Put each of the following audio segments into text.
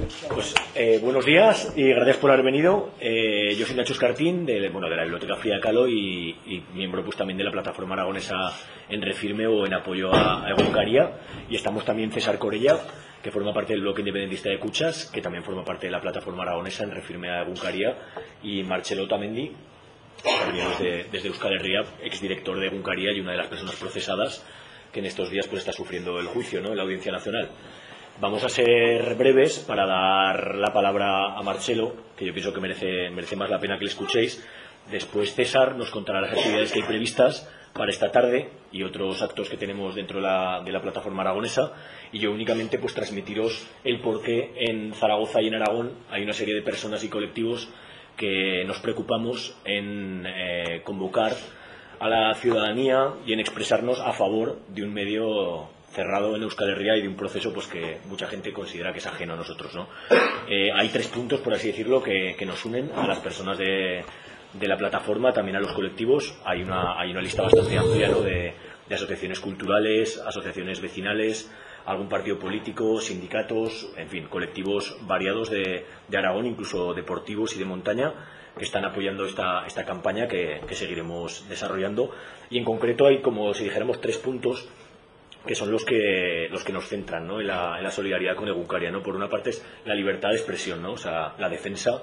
Buenos días y gracias por haber venido. Yo soy Nacho Escartín de la Biblioteca Frida Kahlo y miembro pues también de la plataforma aragonesa en Refirme o en apoyo a Egunkaria, y estamos también César Corella, que forma parte del bloque independentista de Cuchas, que también forma parte de la plataforma aragonesa en Refirme a Egunkaria, y Marcelo Otamendi, que viene desde Euskal Herria, exdirector de Egunkaria y una de las personas procesadas que en estos días pues está sufriendo el juicio, ¿no?, en la Audiencia Nacional. Vamos a ser breves para dar la palabra a Marcelo, que yo pienso que merece más la pena que le escuchéis. Después César nos contará las actividades que hay previstas para esta tarde y otros actos que tenemos dentro de la plataforma aragonesa, y yo únicamente pues transmitiros el por qué en Zaragoza y en Aragón hay una serie de personas y colectivos que nos preocupamos en convocar a la ciudadanía y en expresarnos a favor de un medio cerrado en Euskal Herria y de un proceso pues que mucha gente considera que es ajeno a nosotros, ¿no? Hay tres puntos, por así decirlo, que nos unen a las personas de la plataforma, también a los colectivos. Hay una lista bastante amplia, ¿no?, de asociaciones culturales, asociaciones vecinales, algún partido político, sindicatos, en fin, colectivos variados de Aragón, incluso deportivos y de montaña, que están apoyando esta campaña que seguiremos desarrollando. Y en concreto hay, como si dijéramos, tres puntos que son los que nos centran, ¿no?, en la solidaridad con Egunkaria, ¿no? Por una parte es la libertad de expresión, ¿no? O sea, la defensa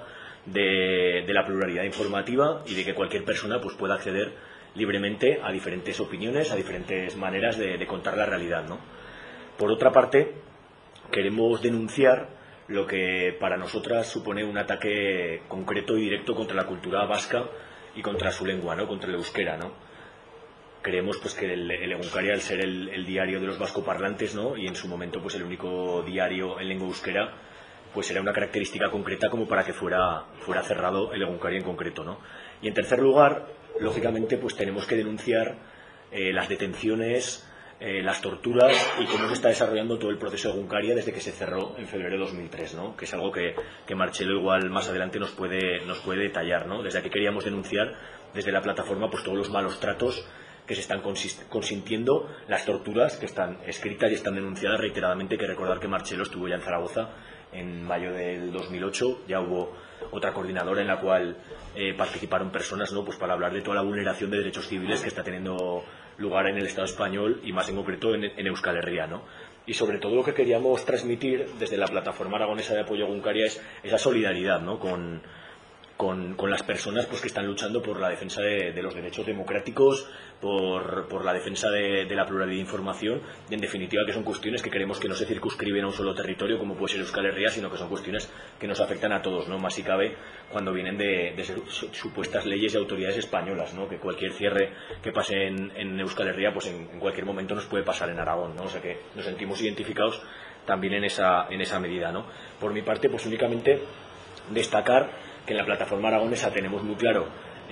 de la pluralidad informativa y de que cualquier persona pues pueda acceder libremente a diferentes opiniones, a diferentes maneras de contar la realidad, ¿no? Por otra parte, queremos denunciar lo que para nosotras supone un ataque concreto y directo contra la cultura vasca y contra su lengua, ¿no?, contra el euskera, ¿no? Creemos pues que el Egunkaria, al ser el diario de los vascoparlantes, ¿no?, y en su momento pues el único diario en lengua euskera, pues era una característica concreta como para que fuera cerrado el Egunkaria en concreto, ¿no? Y en tercer lugar, lógicamente, pues tenemos que denunciar las detenciones, las torturas y cómo se está desarrollando todo el proceso de Egunkaria desde que se cerró en febrero de 2003, ¿no?, que es algo que Marcelo igual más adelante nos puede detallar, ¿no? Desde aquí queríamos denunciar desde la plataforma pues todos los malos tratos que se están consintiendo, las torturas que están escritas y están denunciadas reiteradamente. Que recordar que Marcelo estuvo ya en Zaragoza en mayo del 2008, ya hubo otra coordinadora en la cual participaron personas, ¿no?, pues para hablar de toda la vulneración de derechos civiles que está teniendo lugar en el Estado español y más en concreto en Euskal Herria, ¿no? Y sobre todo lo que queríamos transmitir desde la plataforma aragonesa de apoyo a Egunkaria es esa solidaridad, ¿no?, con las personas pues que están luchando por la defensa de los derechos democráticos, por la defensa de la pluralidad de información, y en definitiva que son cuestiones que creemos que no se circunscriben a un solo territorio como puede ser Euskal Herria, sino que son cuestiones que nos afectan a todos, ¿no?, más si cabe cuando vienen de supuestas leyes y autoridades españolas, ¿no?, que cualquier cierre que pase en Euskal Herria pues en cualquier momento nos puede pasar en Aragón, ¿no? O sea que nos sentimos identificados también en esa medida, ¿no? Por mi parte pues únicamente destacar que en la plataforma aragonesa tenemos muy claro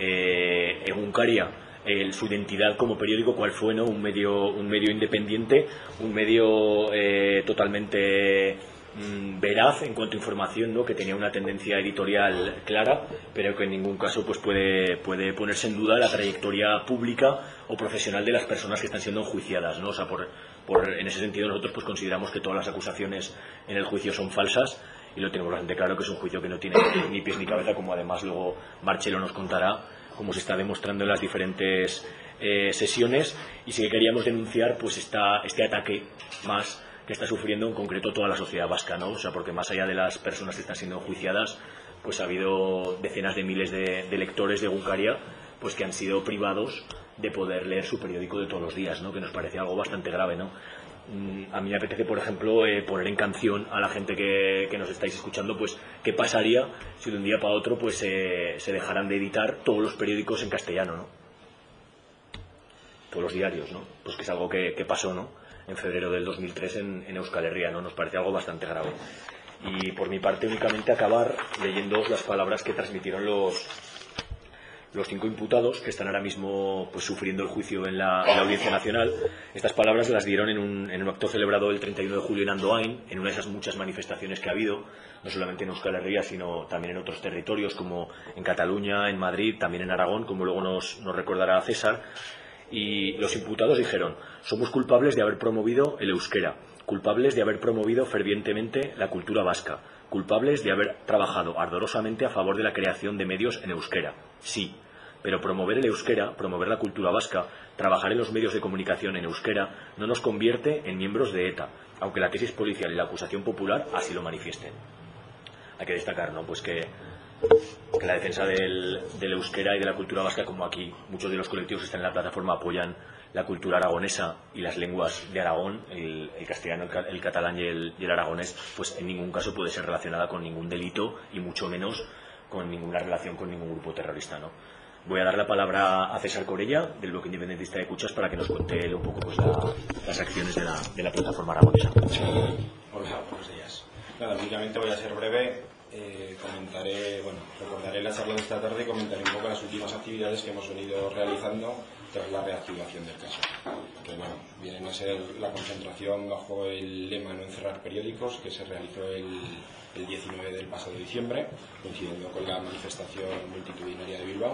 Egunkaria, su identidad como periódico, cuál fue, ¿no?, un medio independiente, un medio totalmente veraz en cuanto a información, ¿no?, que tenía una tendencia editorial clara, pero que en ningún caso pues puede ponerse en duda la trayectoria pública o profesional de las personas que están siendo enjuiciadas, ¿no? O sea, en ese sentido nosotros pues consideramos que todas las acusaciones en el juicio son falsas, y lo tenemos bastante claro que es un juicio que no tiene ni pies ni cabeza, como además luego Marcelo nos contará, como se está demostrando en las diferentes sesiones. Y sí que queríamos denunciar pues este ataque más que está sufriendo en concreto toda la sociedad vasca, ¿no? O sea, porque más allá de las personas que están siendo enjuiciadas, pues ha habido decenas de miles de lectores de Egunkaria pues que han sido privados de poder leer su periódico de todos los días, ¿no?, que nos parece algo bastante grave, ¿no? A mí me apetece, por ejemplo, poner en canción a la gente que nos estáis escuchando, pues qué pasaría si de un día para otro pues se dejaran de editar todos los periódicos en castellano, ¿no? Todos los diarios, ¿no? Pues que es algo que pasó, ¿no?, en febrero del 2003 en Euskal Herria, ¿no? Nos parece algo bastante grave. Y por mi parte únicamente acabar leyendo las palabras que transmitieron los 5 imputados que están ahora mismo pues sufriendo el juicio en la Audiencia Nacional. Estas palabras las dieron en un acto celebrado el 31 de julio en Andoain, en una de esas muchas manifestaciones que ha habido, no solamente en Euskal Herria, sino también en otros territorios como en Cataluña, en Madrid, también en Aragón, como luego nos recordará César. Y los imputados dijeron: somos culpables de haber promovido el euskera, culpables de haber promovido fervientemente la cultura vasca, culpables de haber trabajado ardorosamente a favor de la creación de medios en euskera, sí, pero promover el euskera, promover la cultura vasca, trabajar en los medios de comunicación en euskera, no nos convierte en miembros de ETA, aunque la tesis policial y la acusación popular así lo manifiesten. Hay que destacar, ¿no?, pues que la defensa del euskera y de la cultura vasca, como aquí muchos de los colectivos que están en la plataforma apoyan la cultura aragonesa y las lenguas de Aragón, el castellano, el catalán y el aragonés, pues en ningún caso puede ser relacionada con ningún delito y mucho menos con ninguna relación con ningún grupo terrorista, ¿no? Voy a dar la palabra a César Corella, del Bloque Independentista de Cuchas, para que nos cuente un poco pues, las acciones de la plataforma aragonesa. Hola, buenos días. Nada, únicamente voy a ser breve. Recordaré la charla de esta tarde y comentaré un poco las últimas actividades que hemos venido realizando tras la reactivación del caso. Que vienen a ser la concentración bajo el lema "No encerrar periódicos", que se realizó el 19 del pasado diciembre, coincidiendo con la manifestación multitudinaria de Bilbao.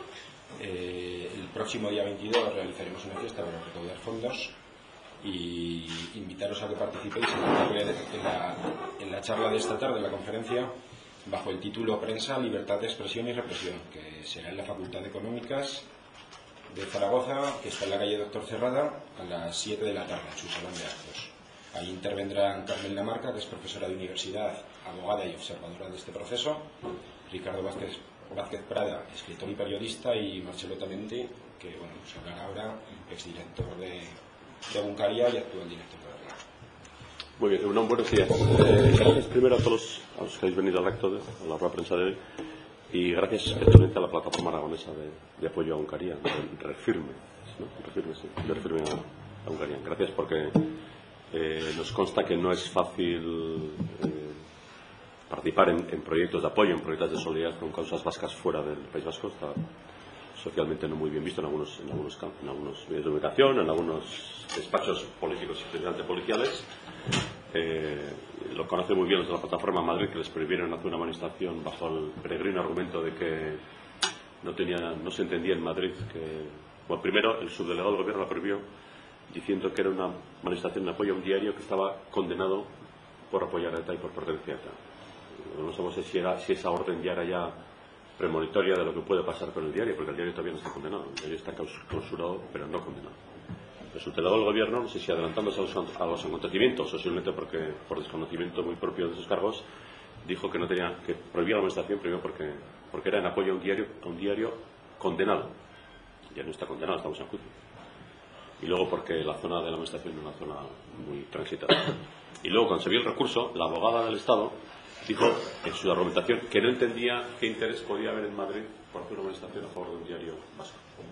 El próximo día 22 realizaremos una fiesta para recaudar fondos y invitaros a que participéis en la charla de esta tarde, en la conferencia, bajo el título "Prensa, libertad de expresión y represión", que será en la Facultad de Económicas de Zaragoza, que está en la calle Doctor Cerrada, a las 7 de la tarde, en su salón de actos. Ahí intervendrán Carmen Lamarca, que es profesora de universidad, abogada y observadora de este proceso, Ricardo Vázquez Prada, escritor y periodista, y Marcelo Tamenti, que nos hablará ahora, exdirector de Egunkaria y actual director de la red. Muy bien, buenos días. Gracias primero a todos los que habéis venido al acto, a la rueda de prensa de hoy, y gracias especialmente a la plataforma aragonesa de apoyo a Egunkaria, de Refirme, de Refirme a Egunkaria. Gracias porque nos consta que no es fácil participar en proyectos de apoyo, en proyectos de solidaridad con causas vascas fuera del País Vasco. Está socialmente no muy bien visto en algunos medios de comunicación, en algunos despachos políticos y especialmente policiales. Lo conocen muy bien los de la plataforma Madrid, que les prohibieron hacer una manifestación bajo el peregrino argumento de que no se entendía en Madrid primero el subdelegado del gobierno la prohibió diciendo que era una manifestación de apoyo a un diario que estaba condenado por apoyar a ETA y por pertenecer a ETA. No sabemos si esa orden ya era premonitoria de lo que puede pasar con el diario, porque el diario todavía no está condenado. El diario está clausurado, pero no condenado. El subdelegado del gobierno, no sé si adelantándose a los acontecimientos, o simplemente por desconocimiento muy propio de sus cargos, dijo que prohibía la manifestación, primero porque era en apoyo a un diario condenado. El diario no está condenado, estamos en juicio. Y luego porque la zona de la manifestación es una zona muy transitada. Y luego, cuando se vio el recurso, la abogada del Estado dijo en su argumentación que no entendía qué interés podía haber en Madrid por hacer una manifestación a favor de un diario vasco.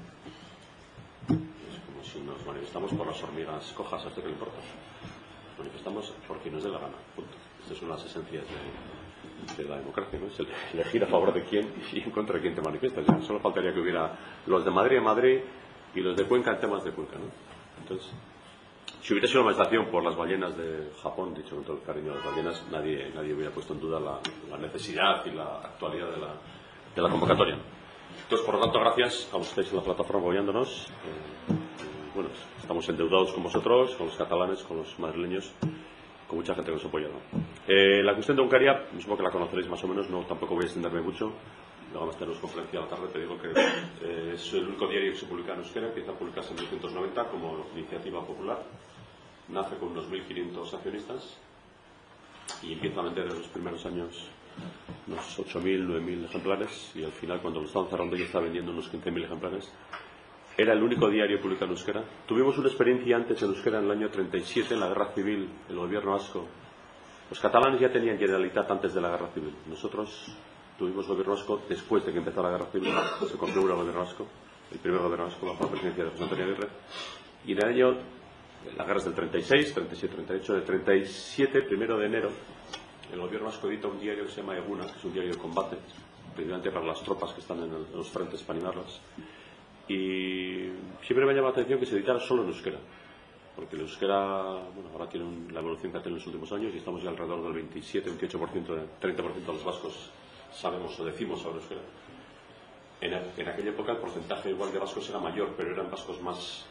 Es como si nos manifestamos por las hormigas cojas, ¿a usted qué le importa? Nos manifestamos porque nos dé la gana, punto. Estas son las esencias de la democracia, ¿no? Es elegir a favor de quién y en contra de quién te manifiestas. Ya solo faltaría que hubiera los de Madrid en Madrid y los de Cuenca en temas de Cuenca, ¿no? Entonces, si hubiera sido una manifestación por las ballenas de Japón, dicho con todo el cariño a las ballenas, nadie hubiera puesto en duda la necesidad y la actualidad de la convocatoria. Entonces, por lo tanto, gracias a los que estáis en la plataforma apoyándonos. Estamos endeudados con vosotros, con los catalanes, con los madrileños, con mucha gente que nos apoya, ¿no? La cuestión de Egunkaria, supongo que la conoceréis más o menos, tampoco voy a extenderme mucho. Luego vamos a tener conferencia a la tarde, te digo que es el único diario que se publica en euskera, que empieza a publicarse en 1990 como iniciativa popular. Nace con unos 1.500 accionistas y empieza a vender en los primeros años unos 8.000, 9.000 ejemplares, y al final, cuando lo estaban cerrando, ya está vendiendo unos 15.000 ejemplares. Era el único diario publicado en euskera. Tuvimos una experiencia antes en euskera en el año 37, en la Guerra Civil, el gobierno vasco. Los catalanes ya tenían Generalitat antes de la Guerra Civil. Nosotros tuvimos gobierno vasco después de que empezó la Guerra Civil. Se configura el gobierno vasco, el primer gobierno vasco bajo la presidencia de José Antonio Aguirre. Y en el año, la guerra es del 36, 37, 38, del 37, 1 de enero, el gobierno vasco edita un diario que se llama Eguna, que es un diario de combate, precisamente para las tropas que están en los frentes para animarlas. Y siempre me ha llamado la atención que se editara solo en euskera, porque el euskera, ahora tiene la evolución que ha tenido en los últimos años y estamos ya alrededor del 27, 28%, 30% de los vascos sabemos o decimos sobre euskera. En aquella época el porcentaje igual de vascos era mayor, pero eran vascos más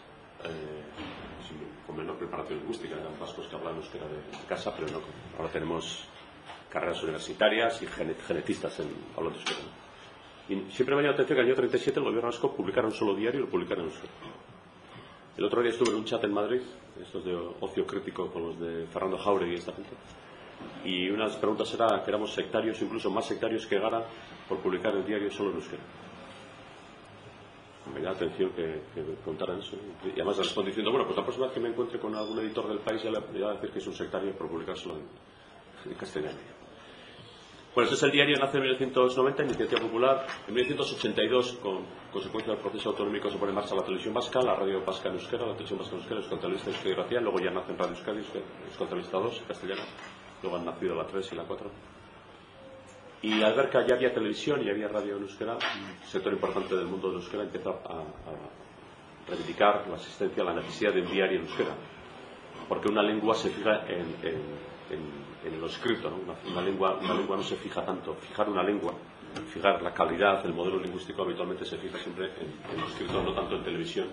con menor preparación lingüística, eran vascos que hablaban euskera de casa, pero no. Ahora tenemos carreras universitarias y genetistas hablando euskera. Y siempre me ha llamado la atención que en el año 37 el gobierno vasco publicara un solo diario y lo publicara en euskera. El otro día estuve en un chat en Madrid, estos de ocio crítico con los de Fernando Jauregui y esta gente, y una de las preguntas era que éramos sectarios, incluso más sectarios que Gara, por publicar el diario solo en euskera. Me da la atención que me preguntaran eso. Y además respondo diciendo, bueno, pues la próxima vez que me encuentre con algún editor del país ya le voy a decir que es un sectario por publicar solo en castellano. Bueno, este es el diario, nace en 1990, iniciativa popular. En 1982, con consecuencia del proceso autonómico, se pone en marcha la televisión vasca, la radio vasca en euskera, la televisión vasca en euskera, Euskal Telebista Euskadi Irratia, luego ya nacen Radio Euskadi, Euskal Telebista 2, castellana, luego han nacido la 3 y la 4. Y al ver que ya había televisión y había radio en euskera, un sector importante del mundo del euskera empieza a reivindicar la existencia, la necesidad de un diario en euskera, porque una lengua se fija en lo escrito, ¿no? Una lengua no se fija tanto. Fijar una lengua, fijar la calidad, el modelo lingüístico habitualmente se fija siempre en lo escrito, no tanto en televisión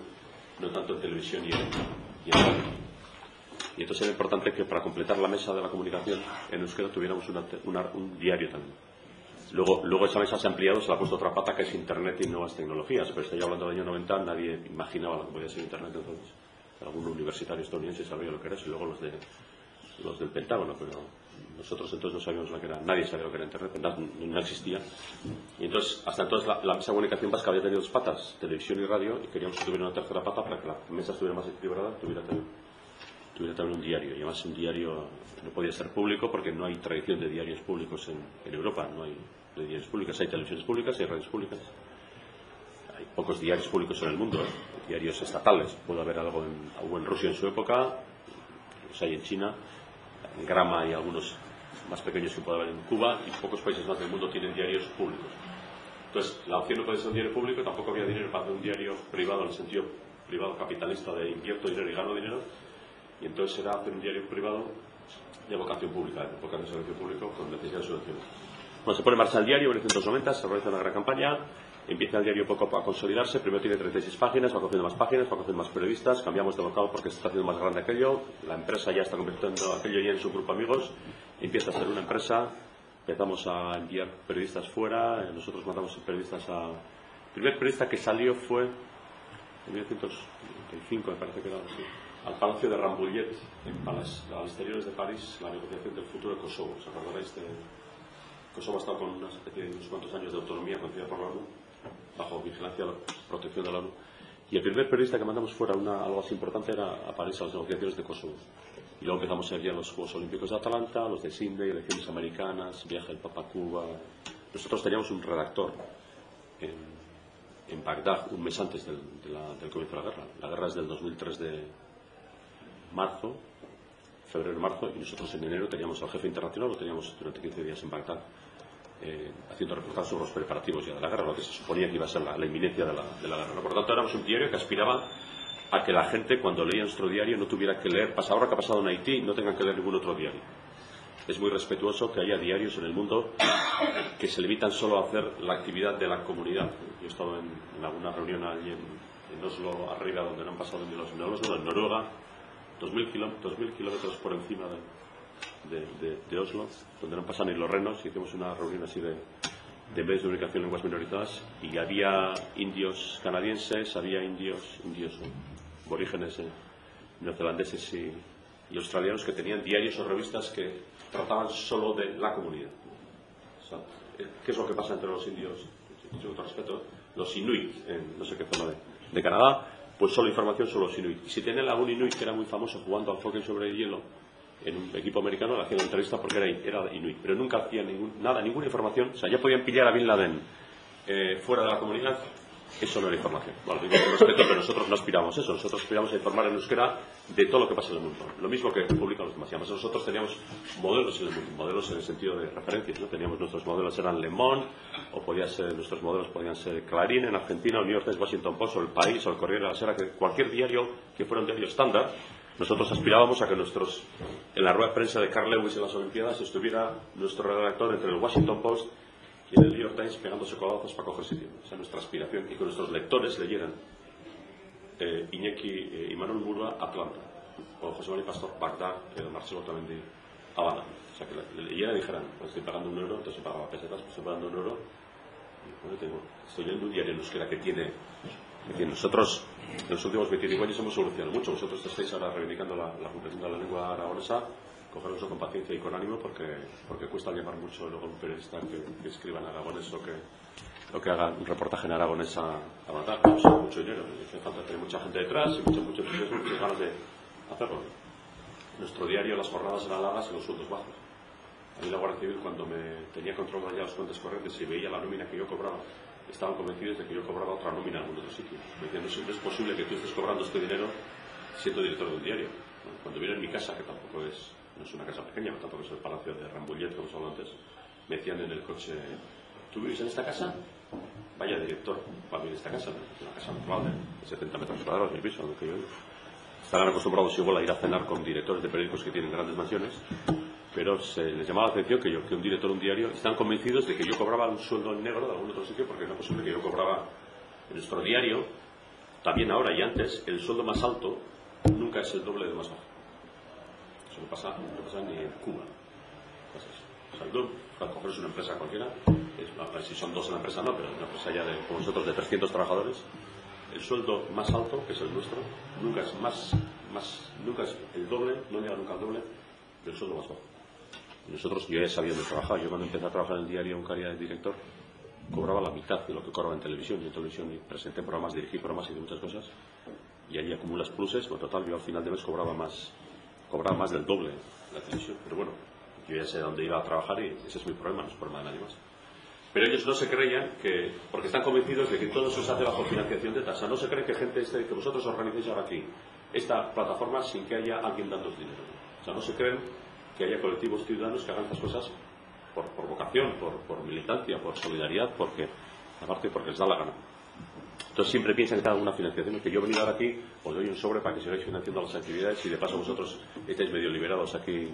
y en radio. Y entonces era importante que para completar la mesa de la comunicación en euskera tuviéramos un diario también. Luego esa mesa se ha ampliado, se le ha puesto otra pata que es Internet y nuevas tecnologías, pero estoy hablando del año 90, nadie imaginaba lo que podía ser Internet entonces. Algún universitario estadounidense sabía lo que era eso, y luego los del Pentágono, pero nosotros entonces no sabíamos lo que era, nadie sabía lo que era Internet, no existía. Y entonces, hasta entonces la mesa de comunicación vasca había tenido dos patas, televisión y radio, y queríamos que tuviera una tercera pata para que la mesa estuviera más equilibrada, tuviera también un diario. Y además un diario no podía ser público porque no hay tradición de diarios públicos en Europa, no hay diarios públicos, hay televisiones públicas, hay radios públicas. Hay pocos diarios públicos en el mundo, diarios estatales. Puede haber algo en Rusia en su época, los hay en China, en Grama y algunos más pequeños que puede haber en Cuba, y pocos países más del mundo tienen diarios públicos. Entonces, la opción no puede ser un diario público, tampoco había dinero para hacer un diario privado en el sentido privado capitalista de invierto dinero y gano dinero, y entonces era hacer un diario privado de vocación pública, de vocación de servicio público con necesidad de subvención. Bueno, se pone en marcha el diario en 1990, se realiza una gran campaña, empieza el diario poco a consolidarse, primero tiene 36 páginas, va cogiendo más páginas, va cogiendo más periodistas, cambiamos de local porque se está haciendo más grande aquello, la empresa ya está convirtiendo aquello ya en su grupo de amigos, empieza a ser una empresa, empezamos a enviar periodistas fuera, nosotros mandamos periodistas a... El primer periodista que salió fue en 1995, me parece que era así, al Palacio de Rambouillet, a los exteriores de París, la negociación del futuro de Kosovo. ¿Os acordaréis de...? Kosovo ha estado con una especie de unos cuantos años de autonomía concedida por la ONU, bajo vigilancia y protección de la ONU. Y el primer periodista que mandamos fuera algo así importante era a París a las negociaciones de Kosovo. Y luego empezamos a ver los Juegos Olímpicos de Atalanta, los de Sydney, elecciones americanas, viaje del Papa a Cuba. Nosotros teníamos un redactor en Bagdad un mes antes del comienzo de la guerra. La guerra es del 2003 de marzo, febrero-marzo, y nosotros en enero teníamos al jefe internacional, lo teníamos durante 15 días en Bagdad, haciendo reportajes sobre los preparativos ya de la guerra, lo que se suponía que iba a ser la inminencia de la guerra. Por lo tanto, éramos un diario que aspiraba a que la gente, cuando leía nuestro diario, no tuviera que leer, ahora que ha pasado en Haití, no tengan que leer ningún otro diario. Es muy respetuoso que haya diarios en el mundo que se limitan solo a hacer la actividad de la comunidad. Yo he estado en alguna reunión allí en Oslo, arriba, donde no han pasado ni los Oslo, en Noruega, 2.000 kilómetros por encima de Oslo, donde no pasan ni los renos, y hicimos una reunión así de medios de comunicación en lenguas minorizadas, y había indios canadienses, había indios aborígenes neozelandeses y australianos que tenían diarios o revistas que trataban solo de la comunidad. O sea, ¿qué es lo que pasa entre los indios? Dicho con todo respeto, los inuit, en no sé qué zona de Canadá, pues solo información sobre los inuit. Y si tenía algún inuit que era muy famoso jugando al hockey sobre el hielo en un equipo americano, le hacían la entrevista porque era inuit, pero nunca hacía ninguna información. O sea, ya podían pillar a Bin Laden fuera de la comunidad. Eso no era información. Bueno, digo con respeto, pero nosotros no aspiramos a eso. Nosotros aspiramos a informar en euskera de todo lo que pasa en el mundo. Lo mismo que publican los demás. Y además nosotros teníamos modelos en el mundo, modelos en el sentido de referencias, ¿no? Teníamos nuestros modelos, eran Le Monde, o nuestros modelos podían ser Clarín en Argentina, o New York Times, Washington Post, o El País, o El Corriere de la Sera, que cualquier diario que fuera un diario estándar. Nosotros aspirábamos a que en la rueda de prensa de Carl Lewis en las Olimpiadas estuviera nuestro redactor entre el Washington Post y en el New York Times pegándose codazos para coger sitio. Esa es nuestra aspiración, y que nuestros lectores leyeran Iñaki y Manuel Murga, Atlanta, o José María Pastor, Bagdad, Marcelo Tamendi, Habana. O sea, que y ya le dijeran, pues estoy pagando €1, entonces pagaba pesetas, pues estoy pagando €1. Y bueno, estoy leyendo un diario en euskera que tiene nosotros en los últimos 25 años hemos evolucionado mucho. Vosotros estáis ahora reivindicando la recuperación de la lengua aragonesa. Cogeroslo con paciencia y con ánimo porque cuesta llamar mucho luego un periodista que escriba en aragonés o que haga un reportaje en aragonés a matar. Pues, mucho dinero, hace falta tener mucha gente detrás y muchas ganas de hacerlo. Nuestro diario, las jornadas eran largas y los sueldos bajos. A mí la Guardia Civil, cuando me tenía controlado ya las cuentas corrientes y veía la nómina que yo cobraba, estaban convencidos de que yo cobraba otra nómina en algún otro sitio. Me decían, no es posible que tú estés cobrando este dinero siendo director de un diario. Cuando vieron en mi casa, que tampoco no es una casa pequeña, tampoco es el palacio de Rambullet, como se habló antes, me decían en el coche, ¿tú vives en esta casa? Vaya director, va a vivir en esta casa, una casa normal de 70 metros cuadrados, mi piso, lo que yo vivo. Estarán acostumbrados igual a ir a cenar con directores de periódicos que tienen grandes mansiones, pero les llamaba la atención que un director de un diario, están convencidos de que yo cobraba un sueldo en negro de algún otro sitio, porque no es posible que yo cobraba en nuestro diario, también ahora y antes, el sueldo más alto nunca es el doble del más bajo. Eso no pasa ni en Cuba. O sea, a lo mejor es una empresa cualquiera, si son dos en la empresa no, pero una empresa ya como nosotros de 300 trabajadores, el sueldo más alto, que es el nuestro, nunca es nunca es el doble, no llega nunca al doble del sueldo más bajo. Y nosotros, yo ya he sabido de trabajar. Yo cuando empecé a trabajar en el diario Egunkaria de director, cobraba la mitad de lo que cobraba en televisión. Y en televisión presenté programas, dirigí programas y de muchas cosas. Y allí acumulas pluses. Por total, yo al final de mes cobraba más del doble en la televisión. Pero bueno, yo ya sé dónde iba a trabajar y ese es mi problema, no es problema de nadie más. Pero ellos no se creían porque están convencidos de que todo eso se hace bajo financiación de tasa. No se creen que gente que vosotros organicéis ahora aquí esta plataforma sin que haya alguien dando dinero. O sea, no se creen que haya colectivos ciudadanos que hagan estas cosas por vocación, por militancia, por solidaridad, aparte porque les da la gana. Entonces siempre piensan que hay alguna financiación, que yo he venido ahora aquí, os doy un sobre para que sigáis financiando las actividades y de paso vosotros estáis medio liberados aquí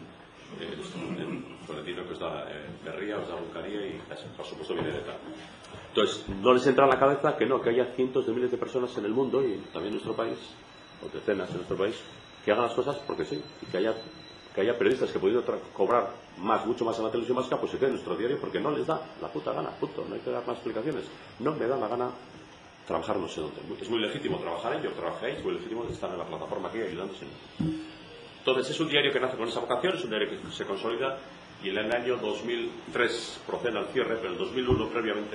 con el dinero que os da Berría, os da Egunkaria y por supuesto viene de tal. Entonces no les entra en la cabeza que haya cientos de miles de personas en el mundo y también en nuestro país, o decenas en nuestro país, que hagan las cosas porque sí, y que haya periodistas que pueden cobrar mucho más en la televisión vasca, pues se queden en nuestro diario porque no les da la puta gana, punto, no hay que dar más explicaciones. No me da la gana trabajar no sé dónde. Es muy legítimo trabajar en ello, trabajéis, es muy legítimo estar en la plataforma aquí ayudándose. Entonces es un diario que nace con esa vocación, es un diario que se consolida y en el año 2003 procede al cierre, pero en el 2001 previamente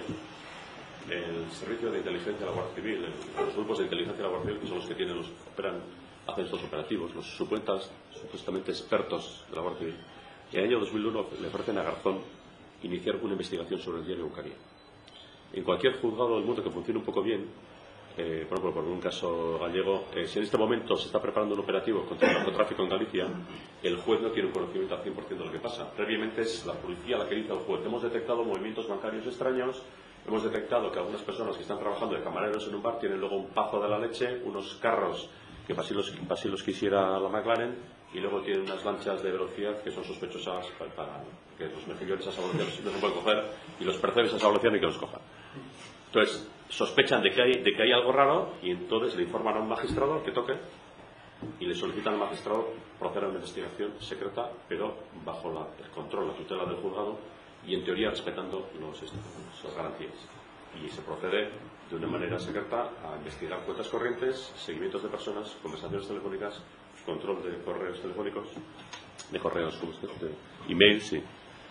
el servicio de inteligencia de la Guardia Civil, los grupos de inteligencia de la Guardia Civil, que son los que hacen estos operativos, los supuestamente expertos de la Guardia Civil, en el año 2001 le ofrecen a Garzón iniciar una investigación sobre el diario Egunkaria. En cualquier juzgado del mundo que funcione un poco bien, por ejemplo, por un caso gallego, si en este momento se está preparando un operativo contra el narcotráfico en Galicia, el juez no tiene un conocimiento al 100% de lo que pasa. Previamente es la policía la que dice al juez: hemos detectado movimientos bancarios extraños, hemos detectado que algunas personas que están trabajando de camareros en un bar tienen luego un pazo de la leche, unos carros que así los quisiera la McLaren, y luego tienen unas lanchas de velocidad que son sospechosas para que los mejillones a esa velocidad no se pueden coger y los percebes a esa velocidad y que los cojan. Entonces sospechan de que hay algo raro y entonces le informan a un magistrado que toque y le solicitan al magistrado proceder a una investigación secreta, pero bajo el control, la tutela del juzgado y en teoría respetando las garantías. Y se procede de una manera secreta a investigar cuentas corrientes, seguimientos de personas, conversaciones telefónicas, control de correos telefónicos, de correos, emails, sí.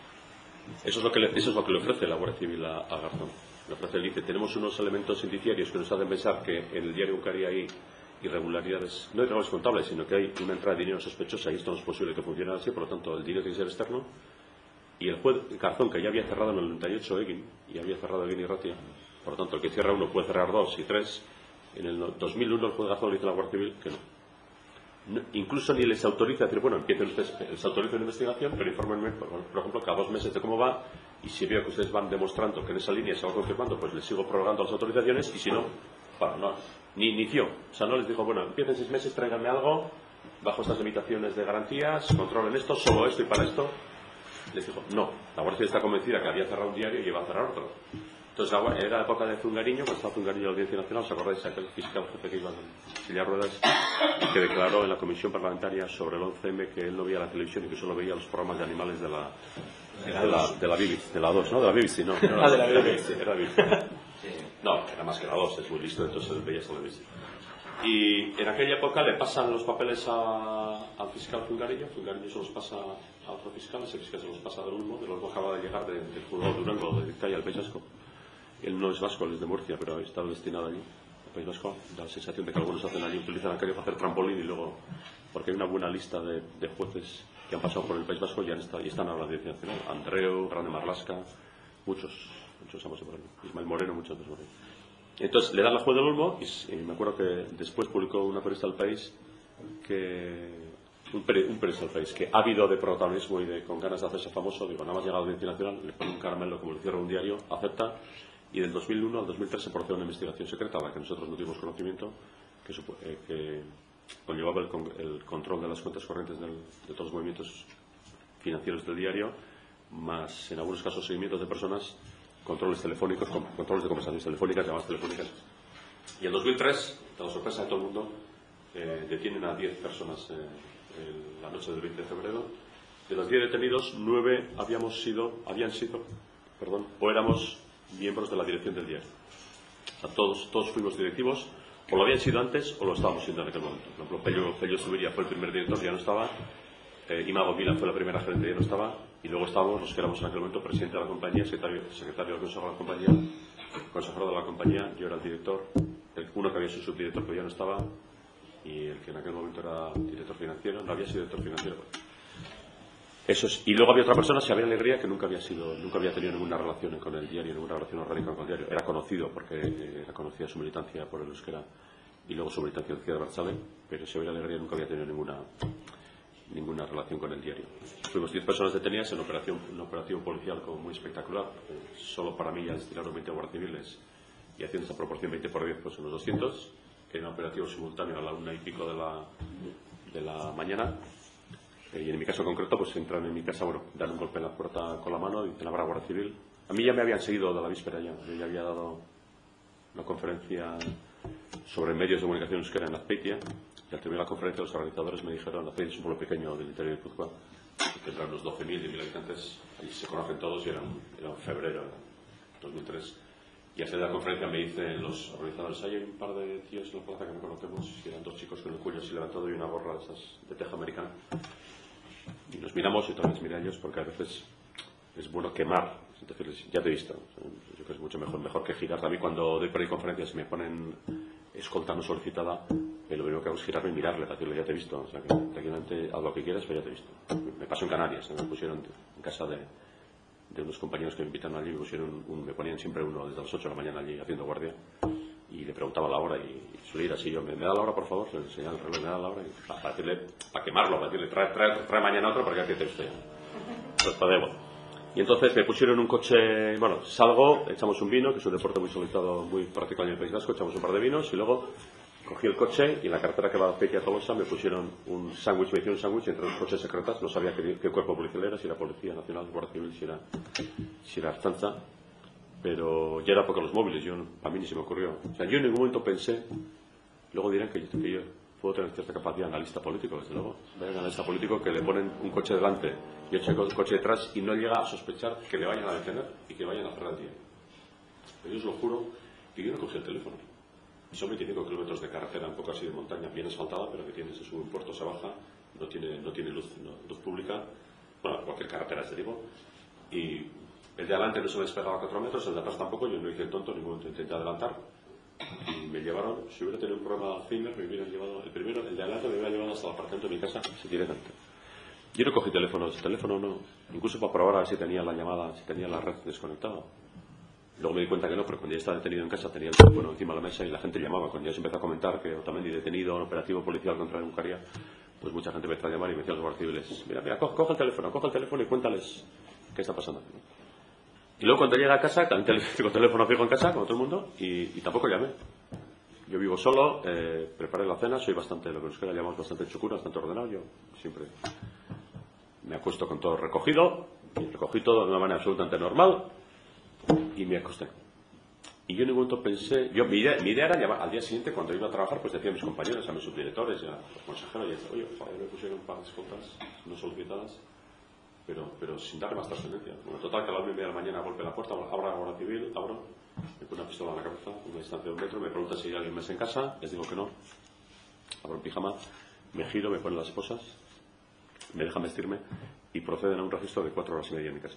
Eso es lo que le ofrece la Guardia Civil a Garzón. Le ofrece, le dice: tenemos unos elementos indiciarios que nos hacen pensar que en el diario Egunkaria hay irregularidades, no irregularidades contables, sino que hay una entrada de dinero sospechosa y esto no es posible que funcione así, por lo tanto el dinero tiene que ser externo. Y el juez Garzón, que ya había cerrado en el 98 Egin y había cerrado Egin y Ratia, por lo tanto el que cierra uno puede cerrar dos y tres, en el 2001 el juez Garzón le dice a la Guardia Civil que no, incluso ni les autoriza a decir: bueno, empiecen ustedes, les autorizo una investigación, pero infórmenme, por ejemplo, cada 2 meses de cómo va, y si veo que ustedes van demostrando que en esa línea se va confirmando, pues les sigo prorrogando las autorizaciones, y si no, bueno, no, ni inició. O sea, no les dijo: bueno, empiecen 6 meses, tráiganme algo bajo estas limitaciones de garantías, controlen esto, solo esto y para esto. Les dijo: no, la Guardia Civil está convencida que había cerrado un diario y iba a cerrar otro. Entonces era la época de Zungariño, cuando estaba Zungariño en la Audiencia Nacional, ¿os acordáis? Aquel fiscal jefe que iba en silla de ruedas y que declaró en la comisión parlamentaria sobre el 11M que él no veía la televisión y que solo veía los programas de animales de la BBC, de la 2, ¿no? De la BBC, no. De la BBC. Era BBC. No, era más que la 2, es muy listo, entonces veía solo la BBC. Y en aquella época le pasan los papeles al fiscal Zungariño se los pasa a otro fiscal, ese fiscal se los pasa del Olmo acaba de llegar del juzgado de Durango, de Vizcaya, al País Vasco. Él no es vasco, él es de Murcia, pero está destinado allí, al País Vasco. Da la sensación de que algunos hacen allí, utilizan aquello para hacer trampolín y luego, porque hay una buena lista de jueces que han pasado por el País Vasco y están ahora en la Audiencia Nacional. Andreu, Grande Marlasca, muchos hemos por ahí. Ismael Moreno, muchos otros por ahí. Entonces le dan la juez del Olmo y me acuerdo que después publicó una periodista del País un periodista del País que ávido de protagonismo y con ganas de hacerse famoso, digo, nada más llega a la Audiencia Nacional, le pone un caramelo como le cierra un diario, acepta, y del 2001 al 2003 se procede a una investigación secreta a la que nosotros no tuvimos conocimiento, que conllevaba el control de las cuentas corrientes de todos los movimientos financieros del diario, más en algunos casos seguimientos de personas, controles telefónicos, controles de conversaciones telefónicas, llamadas telefónicas. Y en 2003, a la sorpresa de todo el mundo, detienen a 10 personas la noche del 20 de febrero. De los 10 detenidos, 9 habían sido o éramos miembros de la dirección del diario. O sea, todos fuimos directivos, o lo habían sido antes o lo estábamos siendo en aquel momento. Por ejemplo, Pello Zubiria fue el primer director, ya no estaba. Imago Vila fue la primera gerente, ya no estaba. Y luego estábamos los que éramos en aquel momento presidente de la compañía, secretario del consejo de la compañía, consejero de la compañía, yo era el director, uno que había sido subdirector pero ya no estaba, y el que en aquel momento era director financiero, no había sido director financiero. Eso es. Y luego había otra persona, Xavier Alegría, que nunca había tenido ninguna relación con el diario, ninguna relación orgánica con el diario. Era conocido porque era conocida su militancia por el euskera y luego su militancia en Ciudad de Barzale, pero Xavier Alegría nunca había tenido ninguna relación con el diario. Fuimos 10 personas detenidas en una operación policial como muy espectacular. Solo para mí ya destinaron 20 guardias civiles y haciendo esa proporción 20 por 10, pues unos 200. Era un operativo simultáneo a la 1:00 de la mañana. Y en mi caso concreto, pues entran en mi casa, dan un golpe en la puerta con la mano y dicen habrá guardia civil. A mí ya me habían seguido de la víspera ya. Yo ya había dado una conferencia sobre medios de comunicación euskera en Azpeitia. Y al terminar la conferencia, los organizadores me dijeron: Azpeitia es un pueblo pequeño del interior de Guipúzcoa, que tendrá unos 12.000, 10.000 habitantes, allí se conocen todos, y era en febrero de 2003. Y al salir de la conferencia me dicen los organizadores: hay un par de tíos en la plaza que no conocemos, y eran 2 chicos con el cuello así levantado y una gorra de esas de teja americana. Y nos miramos y también les miré a ellos, porque a veces es bueno quemar. Es decir, ya te he visto. Yo creo que es mucho mejor que girar. A mí cuando doy por ahí conferencias me ponen escolta no solicitada, lo primero que hago es girarme y mirarle para decirle: ya te he visto. O sea, que tranquilamente haz lo que quieras, pero ya te he visto. Me pasó en Canarias, me pusieron en casa de unos compañeros que me invitan allí, me ponían siempre uno desde las 8 de la mañana allí haciendo guardia, y le preguntaba la hora y suele ir así: yo, ¿me da la hora por favor? Le enseñaba el reloj, me da la hora, y para quemarlo, para decirle trae mañana otro para que te esté. Pues podemos. Y entonces me pusieron un coche, salgo, echamos un vino, que es un deporte muy solicitado, muy practicado en el País Vasco, echamos un par de vinos y luego cogí el coche y en la carretera que va a Pequia Tolosa me pusieron un sándwich, me hicieron un sándwich entre los coches secretas. No sabía qué cuerpo policial era, si era Policía Nacional, Guardia Civil, si era Archanza, pero ya era porque los móviles, a mí ni se me ocurrió. O sea, yo en ningún momento pensé, luego dirán que yo puedo tener cierta capacidad de analista político, desde luego. Hay un analista político que le ponen un coche delante y echa el coche detrás y no llega a sospechar que le vayan a detener y que vayan a cerrar el día. Pero yo os lo juro que yo no cogí el teléfono. Son 25 kilómetros de carretera, un poco así de montaña, bien asfaltada, pero que se sube un puerto, se baja, no tiene luz pública, cualquier carretera, te digo, y el de adelante no se me despegaba a 4 metros, el de atrás tampoco, yo no hice el tonto, ningún intenté adelantar, y me llevaron. Si hubiera tenido un problema de Alzheimer, me hubieran llevado, el de adelante me hubiera llevado hasta el apartamento de mi casa, directamente. Yo no cogí teléfono no, incluso para probar a ver si tenía la llamada, si tenía la red desconectada. Luego me di cuenta que no, pero cuando ya estaba detenido en casa tenía el teléfono encima de la mesa y la gente llamaba. Cuando ya se empezó a comentar que Otamendi detenido en operativo policial contra la Egunkaria, pues mucha gente empezó a llamar y me decían los guardias civiles: mira, coge el teléfono y cuéntales qué está pasando. Y luego cuando llegué a casa, tengo teléfono fijo en casa, como todo el mundo, y tampoco llamé. Yo vivo solo, preparé la cena, soy bastante, lo que nos queda, llamamos bastante chocura, bastante ordenado. Yo siempre me acuesto con todo recogido, y recogí todo de una manera absolutamente normal, y me acosté. Y yo en ningún momento pensé, mi idea era llamar al día siguiente, cuando iba a trabajar, pues decía a mis compañeros, a mis subdirectores, a los consejeros, y decía, oye, joder, me pusieron un par de escoltas no solicitadas, pero sin darle más trascendencia. Bueno, total, que a las 9:30 de la mañana golpeo la puerta, abro la Guardia Civil, me pongo una pistola en la cabeza, una distancia de 1 metro, me preguntan si hay alguien más en casa, les digo que no, abro el pijama, me giro, me ponen las esposas, me dejan vestirme y proceden a un registro de 4 horas y media en mi casa.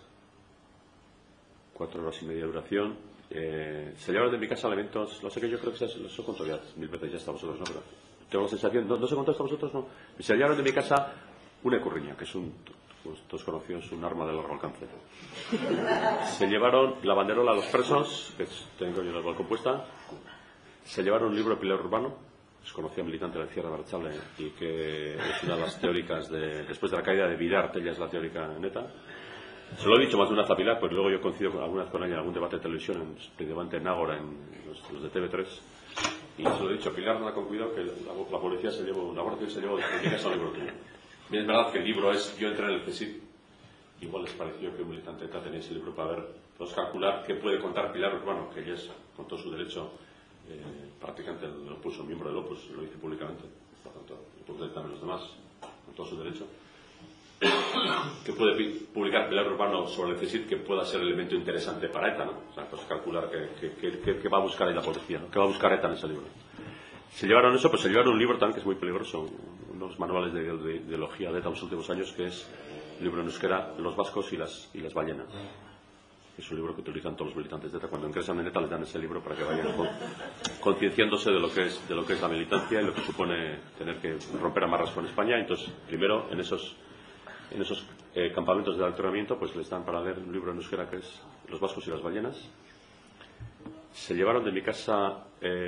4 horas y media de duración. Se llevaron de mi casa elementos, lo sé, que yo creo que eso conto ya 1000 veces ya está vosotros, ¿no? Pero tengo la sensación, no se contó esto a vosotros, no. Se llevaron de mi casa una ecurriña, que es pues todos conocidos, un arma de largo alcance. Se llevaron la banderola a los presos, que tengo yo en el balcón puesta. Se llevaron un libro de Pilar Urbano, es conocida militante de la Izquierda Abertzale y que es una de las teóricas después de la caída de Vidart, ella es la teórica neta. Se lo he dicho más de una vez a Pilar, pues luego yo coincido alguna vez con ella en algún debate de televisión, principalmente en Ágora, en los de TV3, y se lo he dicho, Pilar, anda con cuidado que la policía se llevó, la Guardia Civil se llevó de mi casa un libro tuyo. Bien, es verdad que el libro yo entré en el CSIC, igual les pareció que un militante ETA tenía ese libro para ver, pues calcular qué puede contar Pilar Urbano, que ella es, con todo su derecho, prácticamente del Opus, o miembro del Opus, lo dice públicamente, por tanto, lo pueden también los demás, con todo su derecho. Que puede publicar Pilar Urbano sobre el CSIC que pueda ser elemento interesante para ETA, ¿no? O sea, pues calcular qué va a buscar ahí la policía, ¿no? ¿Qué va a buscar ETA en ese libro? Se llevaron eso, pues se llevaron un libro también que es muy peligroso, unos manuales de ideología de ETA en los últimos años, que es el libro en euskera, Los vascos y las ballenas. Es un libro que utilizan todos los militantes de ETA. Cuando ingresan en ETA les dan ese libro para que vayan concienciándose de lo que es la militancia y lo que supone tener que romper amarras con España. Entonces, primero, en esos campamentos de adoctrinamiento, pues les dan para leer un libro en euskera que es Los vascos y las ballenas. Se llevaron de mi casa.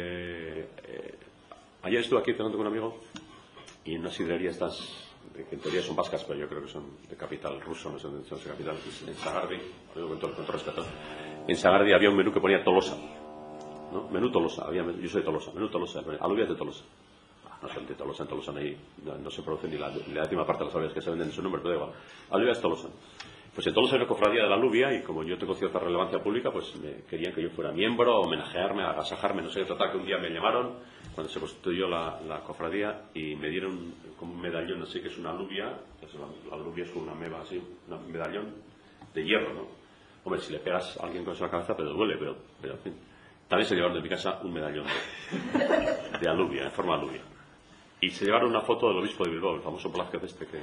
Ayer estuve aquí cenando con un amigo y en una sidrería estas, que en teoría son vascas, pero yo creo que son de capital ruso, no sé dónde son de capital, en Sagardi, con todo respeto. En Sagardi había un menú que ponía Tolosa, ¿no? Menú Tolosa, yo soy de Tolosa, menú Tolosa, alubias de Tolosa. No son de Tolosa, en Tolosa no se produce ni la décima parte de las alubias que se venden en su nombre, pero da igual. Alubias Tolosa. Pues en Tolosa hay una cofradía de la alubia y como yo tengo cierta relevancia pública, pues me querían que yo fuera miembro, homenajearme, agasajarme, no sé, total, que un día me llamaron cuando se constituyó la cofradía y me dieron como un medallón así, que es una alubia, la alubia es una meba así, un medallón de hierro, ¿no? Hombre, si le pegas a alguien con eso en la cabeza, pero duele, pero en fin. También se llevaron de mi casa un medallón de alubia, en forma de alubia. Y se llevaron una foto del obispo de Bilbao, el famoso Blázquez que...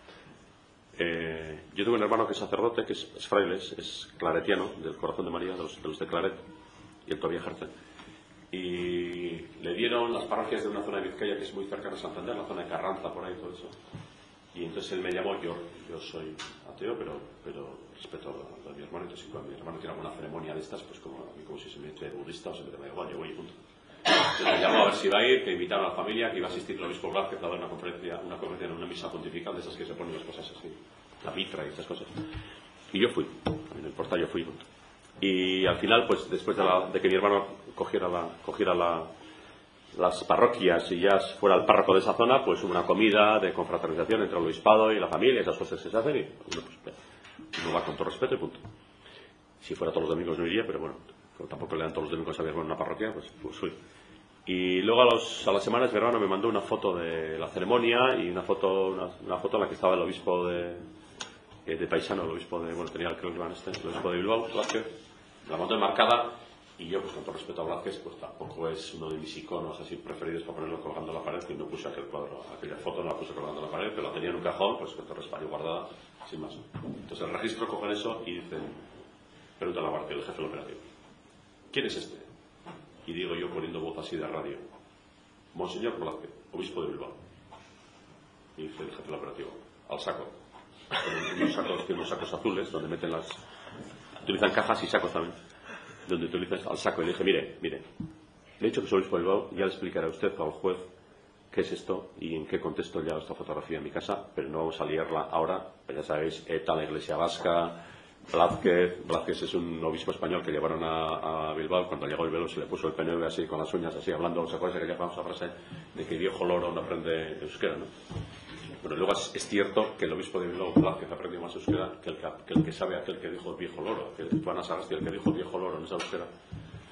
yo tengo un hermano que es sacerdote, que es fraile, es claretiano, del Corazón de María, de los de Claret, y él todavía ejerce. Y le dieron las parroquias de una zona de Vizcaya que es muy cerca de Santander, la zona de Carranza, por ahí, todo eso. Y entonces él me llamó, yo soy ateo, pero respeto a mi hermano, entonces cuando mi hermano tiene alguna ceremonia de estas, pues como si se me mete budista o se me da igual, yo voy y punto. Entonces me llamó a ver si iba a ir, que invitaron a la familia, que iba a asistir el obispo Blázquez a dar una conferencia en una misa pontifical, de esas que se ponen las cosas así, la mitra y estas cosas. Y yo fui, a mí no importa, yo fui. Y al final, pues después de que mi hermano cogiera las parroquias y ya fuera el párroco de esa zona, pues hubo una comida de confraternización entre el obispado y la familia, esas cosas que se hacen, y uno va con todo respeto y punto. Si fuera todos los domingos no iría, pero bueno, como tampoco le dan todos los domingos a mi hermano en una parroquia, pues fui. Y luego a las semanas mi hermano me mandó una foto de la ceremonia y una foto en la que estaba el obispo de Paisano, el obispo de, bueno, tenía el clérigo el obispo de Bilbao, Blázquez, la mandó enmarcada. Y yo, pues con todo respeto a Blázquez, pues tampoco es uno de mis iconos así preferidos para ponerlo colgando en la pared, que no puse aquella foto no la puse colgando en la pared, pero la tenía en un cajón, pues con todo respeto guardada, sin más. Entonces el registro cogen eso y dicen, pregunta a la guardia, el jefe del operativo, ¿quién es este? Y digo yo poniendo voz así de radio, Monseñor Blázquez, obispo de Bilbao. Y dice el jefe del operativo, al saco. Tiene unos sacos azules donde meten utilizan cajas y sacos también, donde utilizas al saco. Y le dije, mire, le he dicho que soy obispo de Bilbao, ya le explicaré a usted o al juez qué es esto y en qué contexto lleva esta fotografía en mi casa, pero no vamos a liarla ahora, pues ya sabéis, ETA, la Iglesia Vasca, Blázquez es un obispo español que llevaron a Bilbao. Cuando llegó el velo se le puso el PNV así con las uñas así hablando, ¿os acordáis de aquella famosa frase de que viejo loro no aprende euskera, ¿no? Bueno, luego es cierto que el obispo de Bilbao, Blázquez, aprendió más euskera que el que sabe aquel que dijo viejo loro, que Juan Sagasti, el que dijo viejo loro, no sabe euskera.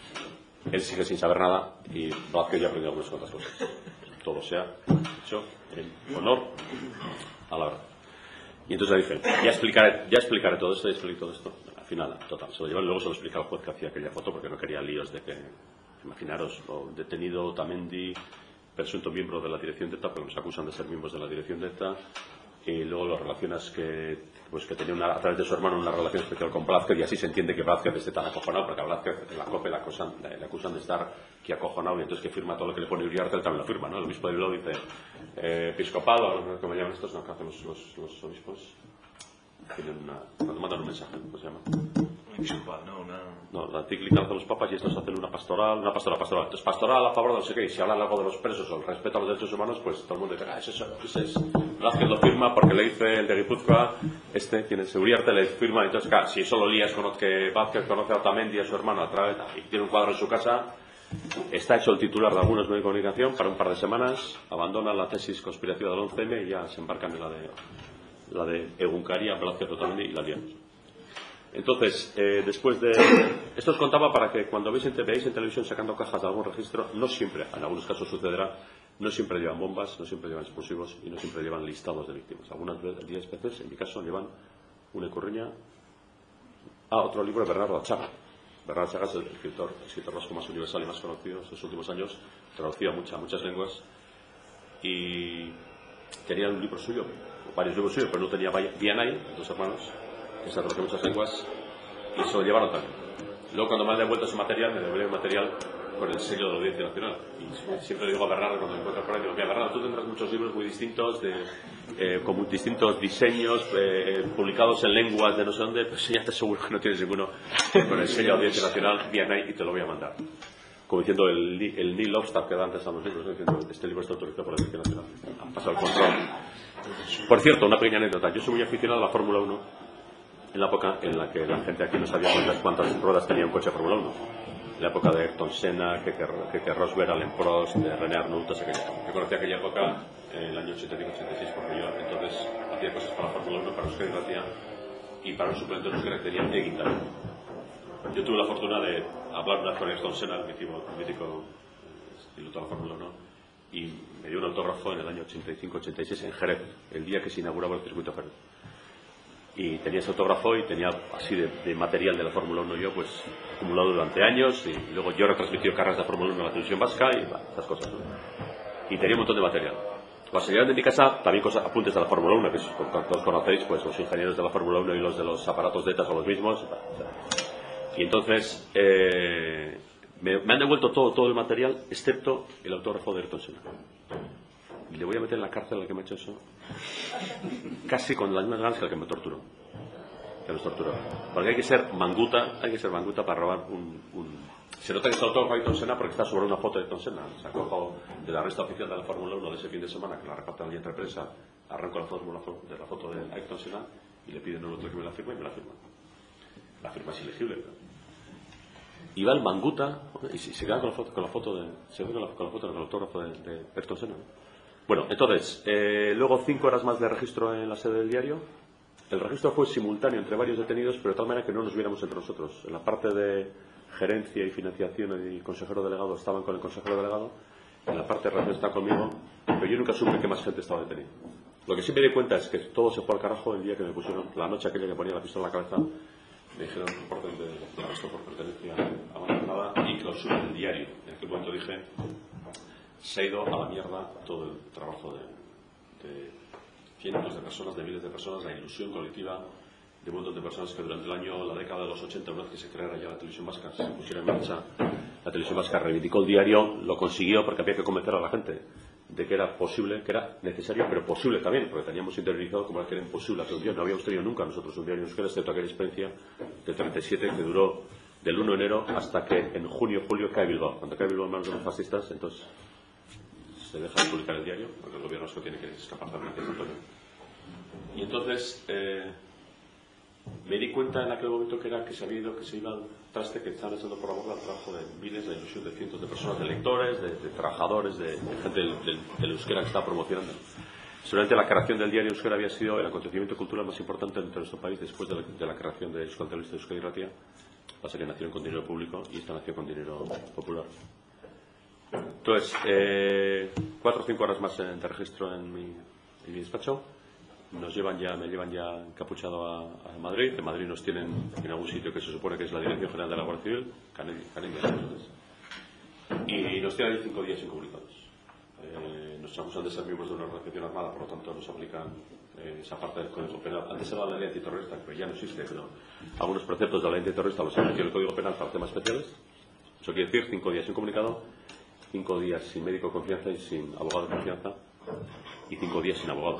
Él sigue sin saber nada y Vázquez ya ha aprendido algunas otras cosas. Todo se ha hecho en honor a la verdad. Y entonces le dije, ya explicaré todo esto, Al final, total, se lo llevan, luego se lo explica al juez que hacía aquella foto porque no quería líos de que, imaginaros, o detenido Otamendi, presunto miembro de la dirección de ETA, porque nos acusan de ser miembros de la dirección de ETA, y luego las relaciones que tenía a través de su hermano una relación especial con Blázquez, y así se entiende que Blázquez esté tan acojonado, porque a Blázquez en la COPE le acusan de estar que acojonado, y entonces que firma todo lo que le pone Uriarte, él también lo firma, ¿no? El obispo de Bilbao dice episcopal, o como llaman estos, ¿no? Que hacen los obispos, tienen cuando mandan un mensaje, ¿cómo se llama? Episcopal, ¿no? No, la encíclica hacen los papas y estos hacen una pastoral. Entonces, pastoral a favor de no sé qué, y si hablan algo de los presos o el respeto a los derechos humanos, pues todo el mundo dice, ese es Blázquez lo firma porque le dice el de Guipúzcoa, quien es Uriarte, le firma. Entonces, claro, si eso lo lías con que Blázquez conoce a Otamendi, a su hermano, a través, y tiene un cuadro en su casa, está hecho el titular de algunos medios de comunicación para un par de semanas, abandona la tesis conspirativa del 11M y ya se embarcan en la de Egunkaria, Blázquez, Otamendi y la liamos. Entonces, después de... Esto os contaba para que cuando veáis en televisión sacando cajas de algún registro, no siempre, en algunos casos sucederá, no siempre llevan bombas, no siempre llevan explosivos y no siempre llevan listados de víctimas. Algunas 10 veces, en mi caso, llevan una icurriña a otro libro de Bernardo Achaga. Bernardo Achaga es el escritor vasco más universal y más conocido en los últimos años, traducido a muchas lenguas, y tenía un libro suyo, varios libros suyos, pero no tenía Vianay, dos hermanos, que se traduce muchas lenguas, y se lo llevaron también. Luego, cuando me han devuelto ese material, me devuelven el material con el sello de la Audiencia Nacional. Y siempre le digo a Bernardo, cuando me encuentro por ahí, digo, mira, Bernardo, tú tendrás muchos libros muy distintos, con distintos diseños, publicados en lenguas de no sé dónde, pues ya te aseguro que no tienes ninguno con el sello de la Audiencia Nacional, bien ahí, y te lo voy a mandar. Como diciendo el Neil Obstar que da antes a los libros, diciendo, este libro está autorizado por la Audiencia Nacional. Han pasado el control. Por cierto, una pequeña anécdota. Yo soy muy aficionado a la Fórmula 1. En la época en la que la gente aquí no sabía cuántas ruedas tenía un coche de Fórmula 1. En la época de Ayrton Senna, Keke Rosberg, Alain Prost, de René Arnoux, yo conocí aquella época en el año 85-86 porque yo entonces hacía cosas para la Fórmula 1, para Euskadi Ratia y para un suplente de Euskadi que tenía Egin David. Yo tuve la fortuna de hablar una vez con Ayrton Senna, el mítico piloto de la Fórmula 1, y me dio un autógrafo en el año 85-86 en Jerez, el día que se inauguraba el circuito Jerez. Y tenía ese autógrafo y tenía así de material de la Fórmula 1 yo pues acumulado durante años, y luego yo he retransmitido carreras de Fórmula 1 en la televisión vasca y estas cosas, ¿no? Y tenía un montón de material. Cuando se llevan de mi casa también apuntes de la Fórmula 1, que todos conocéis, pues los ingenieros de la Fórmula 1 y los de los aparatos de ETA son los mismos. Y entonces me han devuelto todo el material excepto el autógrafo de Ayrton Senna. Y le voy a meter en la cárcel al que me ha hecho eso, casi con las mismas ganas que el que me torturó, que nos torturó. Porque hay que ser manguta para robar Se nota que está autógrafo de Ayrton Senna porque está sobre una foto de Ayrton Senna. Se ha cogido de la resta oficial de la Fórmula 1 de ese fin de semana, que la repartan allí entre prensa, arranco la foto de Ayrton Senna y le piden a otro que me la firme y me la firma. La firma es ilegible, ¿no? Y va el manguta y se queda con el autógrafo de Ayrton Senna, ¿no? Bueno, entonces, luego 5 horas más de registro en la sede del diario. El registro fue simultáneo entre varios detenidos, pero de tal manera que no nos viéramos entre nosotros. En la parte de gerencia y financiación y consejero delegado estaban con el consejero delegado, en la parte de relación está conmigo, pero yo nunca supe que más gente estaba detenida. Lo que sí me di cuenta es que todo se fue al carajo el día que me pusieron, la noche aquella que ponía la pistola en la cabeza, me dijeron por orden de arresto por pertenencia a mano armada y clausura del diario. En aquel momento dije, se ha ido a la mierda todo el trabajo de cientos de personas, de miles de personas, la ilusión colectiva de un montón de personas que durante la década de los 80, una vez que se creara ya la televisión vasca, se pusiera en marcha la televisión vasca, reivindicó el diario, lo consiguió porque había que convencer a la gente de que era posible, que era necesario, pero posible también, porque teníamos interiorizado como era que era imposible hacer un diario. No habíamos tenido nunca nosotros un diario en euskera, excepto aquella experiencia de 37 que duró del 1 de enero hasta que en junio, julio cae Bilbao. Cuando cae Bilbao en manos de los fascistas, entonces se deja de publicar el diario, porque el gobierno vasco tiene que escapar también de Antonio. Y entonces me di cuenta en aquel momento que se había ido, que se iba al traste, que estaban echando por la borda el trabajo de miles, la ilusión de cientos de personas, de lectores, de trabajadores, de gente del euskera que estaba promocionando. Seguramente la creación del diario euskera había sido el acontecimiento cultural más importante en nuestro país después de la creación de Euskal Telebista Euskadi Ratia, Pasa que nacieron con dinero público y esta nació con dinero popular. Entonces, 4 o 5 horas más de registro en mi despacho. Me llevan ya encapuchado a Madrid. En Madrid nos tienen en algún sitio que se supone que es la Dirección General de la Guardia Civil, Canella, y nos tienen ahí 5 días incomunicados. Nos acusan de ser miembros de una organización armada, por lo tanto nos aplican esa parte del Código Penal. Antes era la ley antiterrorista, que ya no existe, pero algunos preceptos de la ley antiterrorista los ha metido el Código Penal para temas especiales. Eso quiere decir 5 días incomunicado, 5 días sin médico de confianza y sin abogado de confianza, y 5 días sin abogado.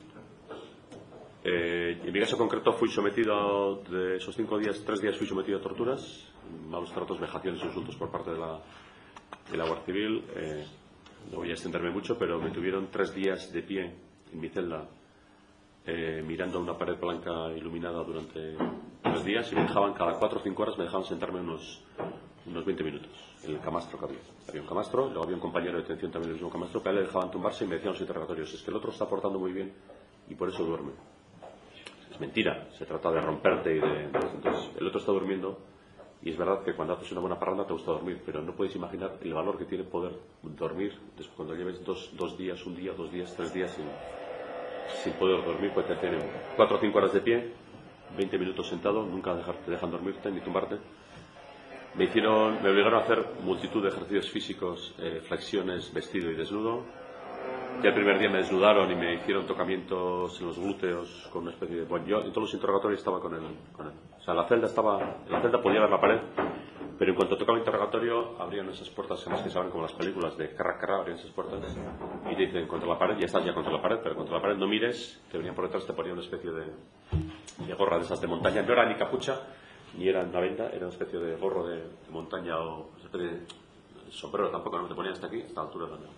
En mi caso concreto fui sometido, de esos 5 días, 3 días fui sometido a torturas, malos tratos, vejaciones, insultos por parte de la Guardia Civil. No voy a extenderme mucho, pero me tuvieron 3 días de pie en mi celda, mirando a una pared blanca iluminada durante 3 días, y me dejaban cada 4 o 5 horas, me dejaban sentarme unos 20 minutos en el camastro que había. Había un camastro, luego había un compañero de detención también del mismo camastro, pero a él le dejaban tumbarse y me decían los interrogatorios: es que el otro está portando muy bien y por eso duerme. Es mentira, se trata de romperte y de... Entonces, el otro está durmiendo, y es verdad que cuando haces una buena parranda te gusta dormir, pero no puedes imaginar el valor que tiene poder dormir cuando lleves 2 días, 1 día, 2 días, 3 días sin poder dormir. Pues te tienen 4 o 5 horas de pie, 20 minutos sentado, nunca te dejan dormirte ni tumbarte. Me obligaron a hacer multitud de ejercicios físicos, flexiones, vestido y desnudo. Ya el primer día me desnudaron y me hicieron tocamientos en los glúteos con una especie de... Bueno, yo en todos los interrogatorios estaba con él. O sea, la celda podía ver la pared, pero en cuanto tocaba el interrogatorio abrían esas puertas, además que se abren como las películas de carra, abrían esas puertas y te dicen: contra la pared, ya estás ya contra la pared, pero contra la pared no mires. Te venían por detrás, te ponían una especie de gorra de esas de montaña. No era ni capucha ni era una venda, era una especie de gorro de montaña o una especie de sombrero, tampoco, no te ponían hasta aquí, hasta la altura de la mano.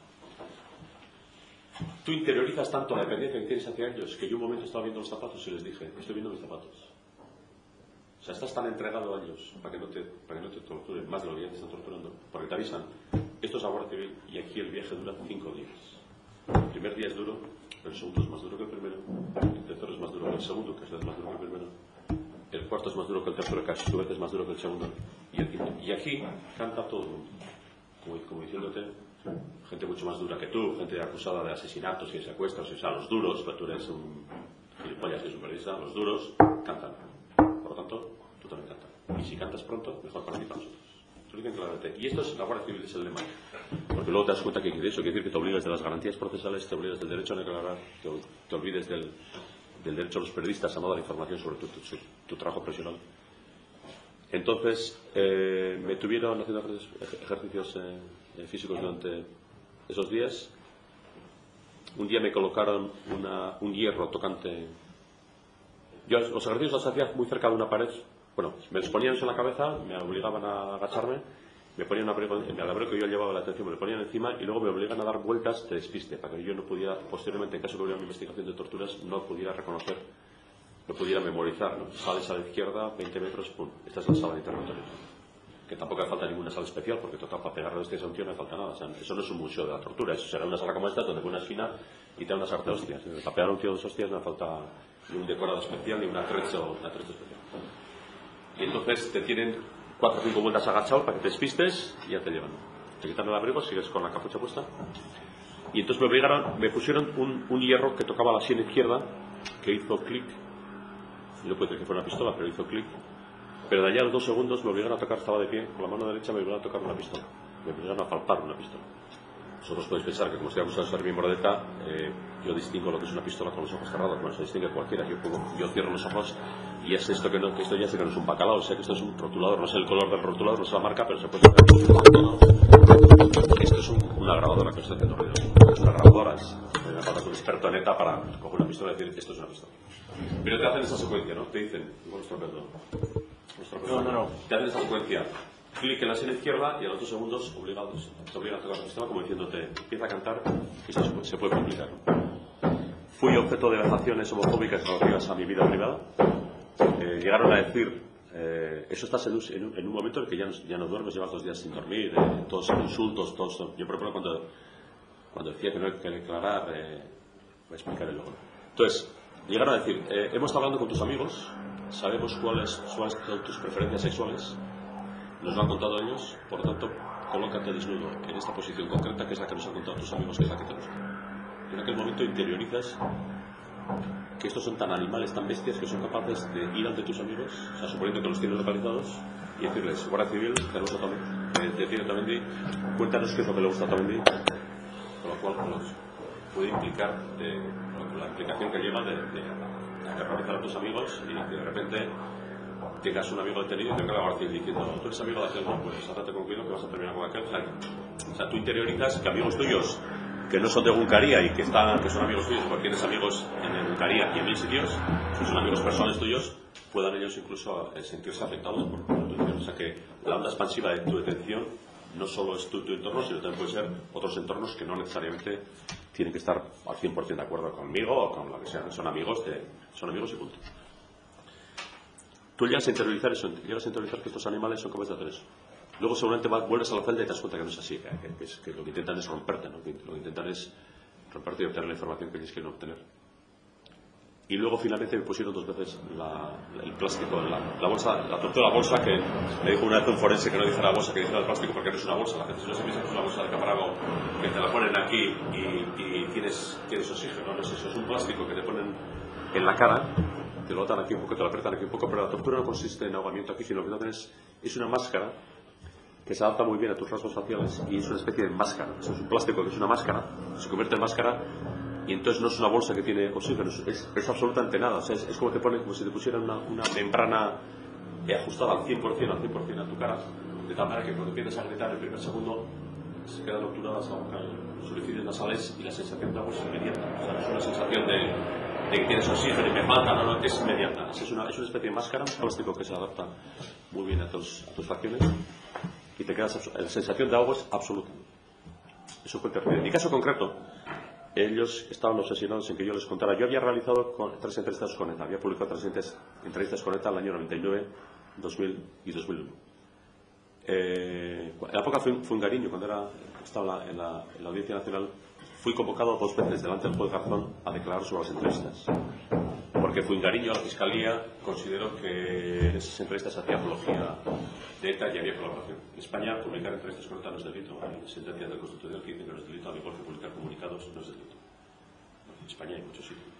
Tú interiorizas tanto la dependencia que tienes hacia ellos que yo un momento estaba viendo los zapatos y les dije: estoy viendo mis zapatos. O sea, estás tan entregado a ellos para que no te torturen más de lo que ya te están torturando, porque te avisan: esto es la Guardia Civil y aquí el viaje dura 5 días. El primer día es duro, el segundo es más duro que el primero, el tercero es más duro que el segundo, que es más duro que el primero, el cuarto es más duro que el tercero, que a su vez es más duro que el segundo, y el quinto. Y aquí canta todo el mundo, como diciéndote: gente mucho más dura que tú, gente acusada de asesinatos y de secuestros. O sea, los duros, pero tú eres un gilipollas que es un periodista, los duros cantan. Por lo tanto, tú también cantas. Y si cantas pronto, mejor para ti y para nosotros. Eso lo dicen claramente. Y esto es la Guardia Civil, es el lema. Porque luego te das cuenta que eso quiere decir que te obligas de las garantías procesales, te obligas del derecho a declarar, te olvides del derecho a los periodistas a no dar información sobre tu trabajo profesional. Entonces, me tuvieron haciendo ejercicios físicos durante esos días. Un día me colocaron un hierro tocante. Yo los ejercicios los hacía muy cerca de una pared. Bueno, me los ponían en la cabeza, me obligaban a agacharme, me ponían el abrigo que yo llevaba la atención, me lo ponían encima y luego me obligan a dar vueltas de despiste para que yo no pudiera, posteriormente, en caso que hubiera una investigación de torturas, no pudiera reconocer, no pudiera memorizar, ¿no? Sales a la izquierda, 20 metros, pum, esta es la sala de interrogatorio. Que tampoco hace falta ninguna sala especial, porque total, para pegarle a este a un tío no hace falta nada. O sea, eso no es un museo de la tortura, eso será una sala como esta donde pone una esquina y te da unas arte de hostias. Para pegar a un tío de 2 hostias no hace falta ni un decorado especial ni un atrecho especial. Y entonces te tienen 4 o 5 vueltas agachado para que te despistes y ya te llevan. Te quitan el abrigo, sigues con la capucha puesta. Y entonces me pusieron un hierro que tocaba la sien izquierda, que hizo clic. Y no puede ser que fuera una pistola, pero hizo clic. Pero de allá a los 2 segundos me obligaron a tocar, estaba de pie, con la mano derecha me obligaron a tocar una pistola. Me obligaron a palpar una pistola. Vosotros podéis pensar que como estoy acusado de ser miembro de ETA, yo distingo lo que es una pistola con los ojos cerrados. Bueno, se distingue cualquiera. Yo cierro los ojos y es esto que esto ya sé que no es un bacalao, sé que esto es un rotulador. No sé el color del rotulador, no sé la marca, pero se puede saber. Esto es una grabadora que estoy haciendo ruido. Es una grabadora, me falta un experto en ETA para coger una pistola y decir: esto es una pistola. Pero te hacen esa secuencia, ¿no? Te dicen, no. Te hacen esa secuencia. Clic en la sien izquierda y a los 2 segundos te obligan a tocar la pistola, como diciéndote: empieza a cantar y se puede complicar. Fui objeto de vejaciones homofóbicas relativas a mi vida privada. Llegaron a decir: eso estás en un momento en el que ya no duermes, llevas 2 días sin dormir, todos son insultos, todos son... Yo, por ejemplo, cuando decía que no hay que declarar, voy a explicar el luego. Entonces, llegaron a decir, hemos estado hablando con tus amigos, sabemos cuáles son tus preferencias sexuales, nos lo han contado ellos, por lo tanto, colócate desnudo en esta posición concreta, que es la que nos han contado tus amigos, que es la que te gusta. En aquel momento interiorizas que estos son tan animales, tan bestias, que son capaces de ir ante tus amigos, o sea, suponiendo que los tienes localizados, y decirles, Guardia Civil, tenemos a Otamendi, decir a Otamendi, cuéntanos qué es lo que le gusta a Otamendi, con lo cual los puede implicar la implicación que lleva de aterrorizar a tus amigos y que de repente tengas un amigo detenido y te venga la Guardia Civil diciendo, tú eres amigo de aquel, no, pues hágate con cuidado que vas a terminar con aquel. O sea, tú interiorizas que amigos tuyos que no son de Guncaría y que son amigos tuyos, porque tienes amigos en Guncaría y en mil sitios, que son amigos personales tuyos, puedan ellos incluso sentirse afectados por tu detención. O sea que la onda expansiva de tu detención no solo es tu entorno, sino también puede ser otros entornos que no necesariamente tienen que estar al 100% de acuerdo conmigo o con lo que sea. Son amigos y punto. Tú llegas a interiorizar eso, llegas a interiorizar que estos animales son capaces de hacer eso. Luego seguramente vuelves a la celda y te das cuenta que no es así, que lo que intentan es romperte, ¿no? Lo que intentan es romperte y obtener la información que ellos quieren obtener. Y luego finalmente me pusieron 2 veces el plástico en la bolsa, la tortura de la bolsa, que me dijo una vez un forense que no dijera la bolsa, que dijera el plástico, porque no es una bolsa. La gente si no se piensa que es una bolsa de camargo que te la ponen aquí y tienes oxígeno, no es eso, es un plástico que te ponen en la cara, te lo atan aquí un poco, te lo apretan aquí un poco, pero la tortura no consiste en ahogamiento aquí, sino que lo que hacen es una máscara que se adapta muy bien a tus rasgos faciales y es una especie de máscara. Eso es un plástico que es una máscara, se convierte en máscara y entonces no es una bolsa que tiene oxígeno, es absolutamente nada. O sea, es como si te pusieran una membrana ajustada al 100% a tu cara, de tal manera que cuando empiezas a gritar el primer segundo se quedan obturadas los orificios nasales y la sensación de agua es inmediata. O sea, no es una sensación de que tienes oxígeno y me falta, no, es inmediata. Es una especie de máscara, un plástico que se adapta muy bien a tus facciones y te quedas, la sensación de agua es absoluta. Eso fue terrible. En mi caso concreto, ellos estaban obsesionados en que yo les contara. Yo había realizado 3 entrevistas con ETA, había publicado 3 entrevistas con ETA en el año 99, 2000 y 2001. En la época Fuengariño, cuando estaba en la Audiencia Nacional, fui convocado 2 veces delante del juez Garzón a declarar sobre las entrevistas. Porque Fuengariño, la Fiscalía, consideró que en esas entrevistas hacía apología de ETA y había colaboración. En España, publicar entrevistas con ETA no es delito. Hay sentencias del Constitucional que dicen que no es delito, al igual que publicar comunicados no es delito. En España hay muchos sitios.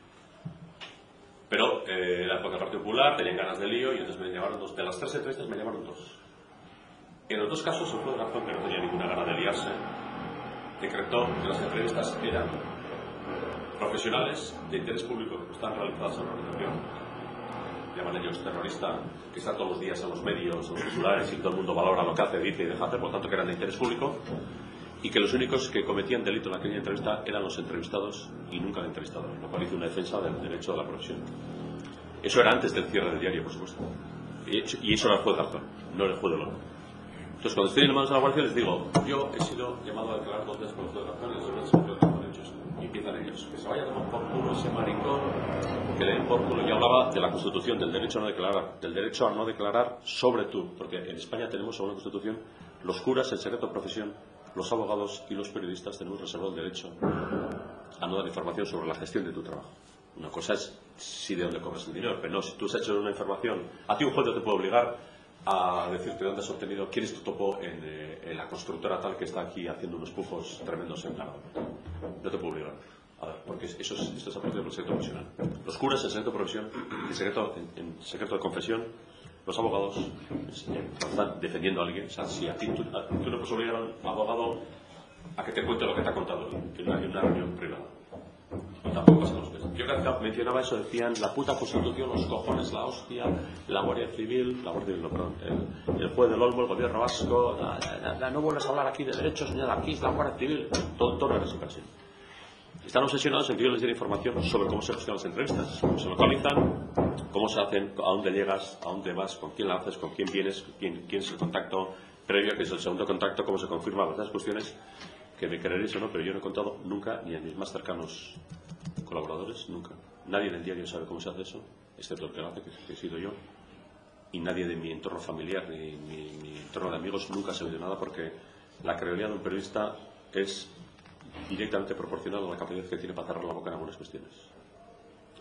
Pero la época del Partido Popular tenían ganas de lío y entonces me llamaron 2. De las 3 entrevistas me llamaron 2. En los 2 casos, el juez Garzón, que no tenía ninguna gana de liarse, decretó que las entrevistas eran profesionales de interés público que están realizadas en la organización, llaman ellos terrorista, que está todos los días en los medios, en los titulares y todo el mundo valora lo que hace, dice y deja hacer, por lo tanto que eran de interés público, y que los únicos que cometían delito en aquella entrevista eran los entrevistados y nunca el entrevistador, lo cual hizo una defensa del derecho a la profesión. Eso era antes del cierre del diario, por supuesto, y eso era el juez Garzón, no el juez de Loro. Entonces, cuando estoy en manos de la Guardia, les digo, yo he sido llamado a declarar 2 veces por el juez de Garzón y les doy los derechos. Y empiezan ellos, que se vaya a tomar por culo ese maricón, que le den por culo. Yo hablaba de la Constitución, del derecho a no declarar, del derecho a no declarar sobre tú, porque en España tenemos, según la Constitución, los curas en secreto de profesión, los abogados y los periodistas tenemos reservado el derecho a no dar información sobre la gestión de tu trabajo. Una cosa es si de dónde cobras el dinero, pero no, si tú has hecho una información, a ti un juez no te puede obligar a decirte de dónde has obtenido, quién es tu topo en la constructora tal que está aquí haciendo unos pufos tremendos en Canadá. No te puedo obligar. A ver, porque esto es a partir del secreto profesional. Los curas en secreto de profesión, en secreto de confesión, los abogados están defendiendo a alguien. O sea, si a ti tú no puedes obligar a un abogado a que te cuente lo que te ha contado, que no hay una reunión privada. Y tampoco pasa los meses. Yo cada vez que mencionaba eso decían la puta Constitución, los cojones, la hostia, la Guardia Civil, el juez del Olmo, el gobierno vasco, no vuelves a hablar aquí de derechos ni nada, aquí es la Guardia Civil, todo era así casi. Están obsesionados en que yo les diera información sobre cómo se gestionan las entrevistas, cómo se localizan, cómo se hacen, a dónde llegas, a dónde vas, con quién la haces, con quién vienes, quién es el contacto previo, que es el segundo contacto, cómo se confirma, esas cuestiones que me quereréis o no, pero yo no he contado nunca, ni a mis más cercanos colaboradores, nunca. Nadie en el diario sabe cómo se hace eso, excepto el que lo hace, que he sido yo, y nadie de mi entorno familiar ni mi entorno de amigos nunca ha sabido nada, porque la credibilidad de un periodista es directamente proporcional a la capacidad que tiene para cerrar la boca en algunas cuestiones.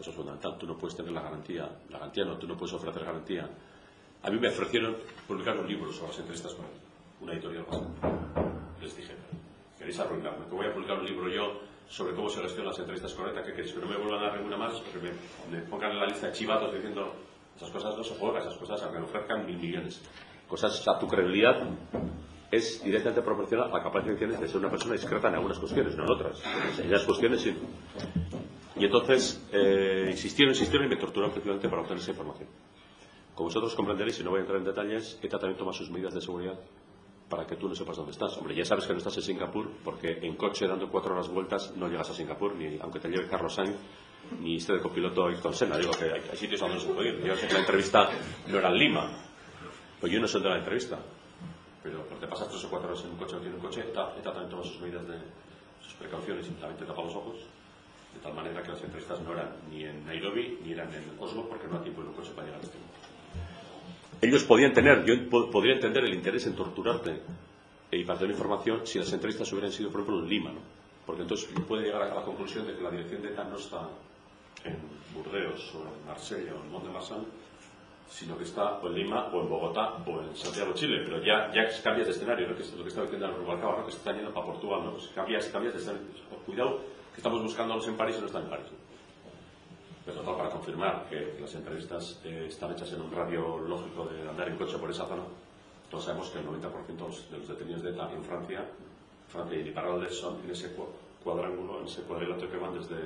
Eso es fundamental. Tú no puedes tener la garantía no, tú no puedes ofrecer garantía. A mí me ofrecieron publicar un libro sobre las entrevistas con una editorial bastante. Les dije, ¿queréis arruinarme? Que voy a publicar un libro yo sobre cómo se gestionan las entrevistas con ETA, que queréis, que no me vuelvan a dar ninguna más, porque me pongan en la lista de chivatos diciendo esas cosas no se juegan, esas cosas aunque me ofrezcan 1.000 millones. Cosas, o sea, tu credibilidad es directamente proporcional a la capacidad que tienes de ser una persona discreta en algunas cuestiones, no en otras. En esas cuestiones sí. Y entonces insistieron y me torturaron precisamente para obtener esa información. Como vosotros comprenderéis, y no voy a entrar en detalles, ETA también toma sus medidas de seguridad para que tú no sepas dónde estás. Hombre, ya sabes que no estás en Singapur, porque en coche dando 4 horas vueltas no llegas a Singapur, ni aunque te lleve Carlos Sainz, ni esté de copiloto Ayrton Senna. Digo que hay sitios a donde no se puede ir. Yo sé que la entrevista no era en Lima, pues yo no soy de la entrevista, pero porque pasas 3 o 4 horas en un coche o no tiene un coche, ETA también toma sus medidas de sus precauciones y también te tapa los ojos, de tal manera que las entrevistas no eran ni en Nairobi ni eran en Oslo, porque no hay tiempo en un coche para llegar a este momento. Ellos podían tener, yo podría entender el interés en torturarte y para tener información si las entrevistas hubieran sido, por ejemplo, en Lima, ¿no? Porque entonces puede llegar a la conclusión de que la dirección de ETA no está en Burdeos o en Marsella o en Mont-de-Marsan, sino que está o en Lima o en Bogotá o en Santiago, Chile. Pero ya cambias de escenario, ¿no? Que es lo que está diciendo el Rubalcaba, ¿no? Que se está yendo para Portugal, ¿no? Pues cambias de escenario. Cuidado, que estamos buscándolos en París y no están en París, ¿no? Pero total, para confirmar que las entrevistas están hechas en un radio lógico de andar en coche por esa zona, todos sabemos que el 90% de los detenidos de ETA en Francia y Iparralde son en ese cuadrángulo, en ese cuadrilátero que van desde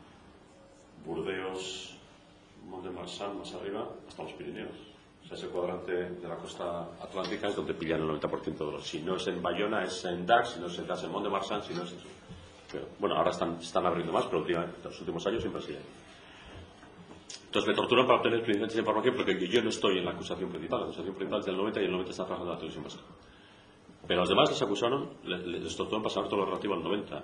Burdeos, Mont-de-Marsan, más arriba, hasta los Pirineos. O sea, ese cuadrante de la costa atlántica es donde pillan el 90% de los. Si no es en Bayona, es en Dax, si no es en Dax, en Mont-de-Marsan, si no es eso. Pero, bueno, ahora están abriendo más, pero en los últimos años siempre ha sido. Entonces me torturan para obtener principalmente esa información porque yo no estoy en la acusación principal. La acusación principal es del 90 y el 90 está trabajando en la televisión vasca. Pero a los demás les acusaron, les torturaron para saber todo lo relativo al 90.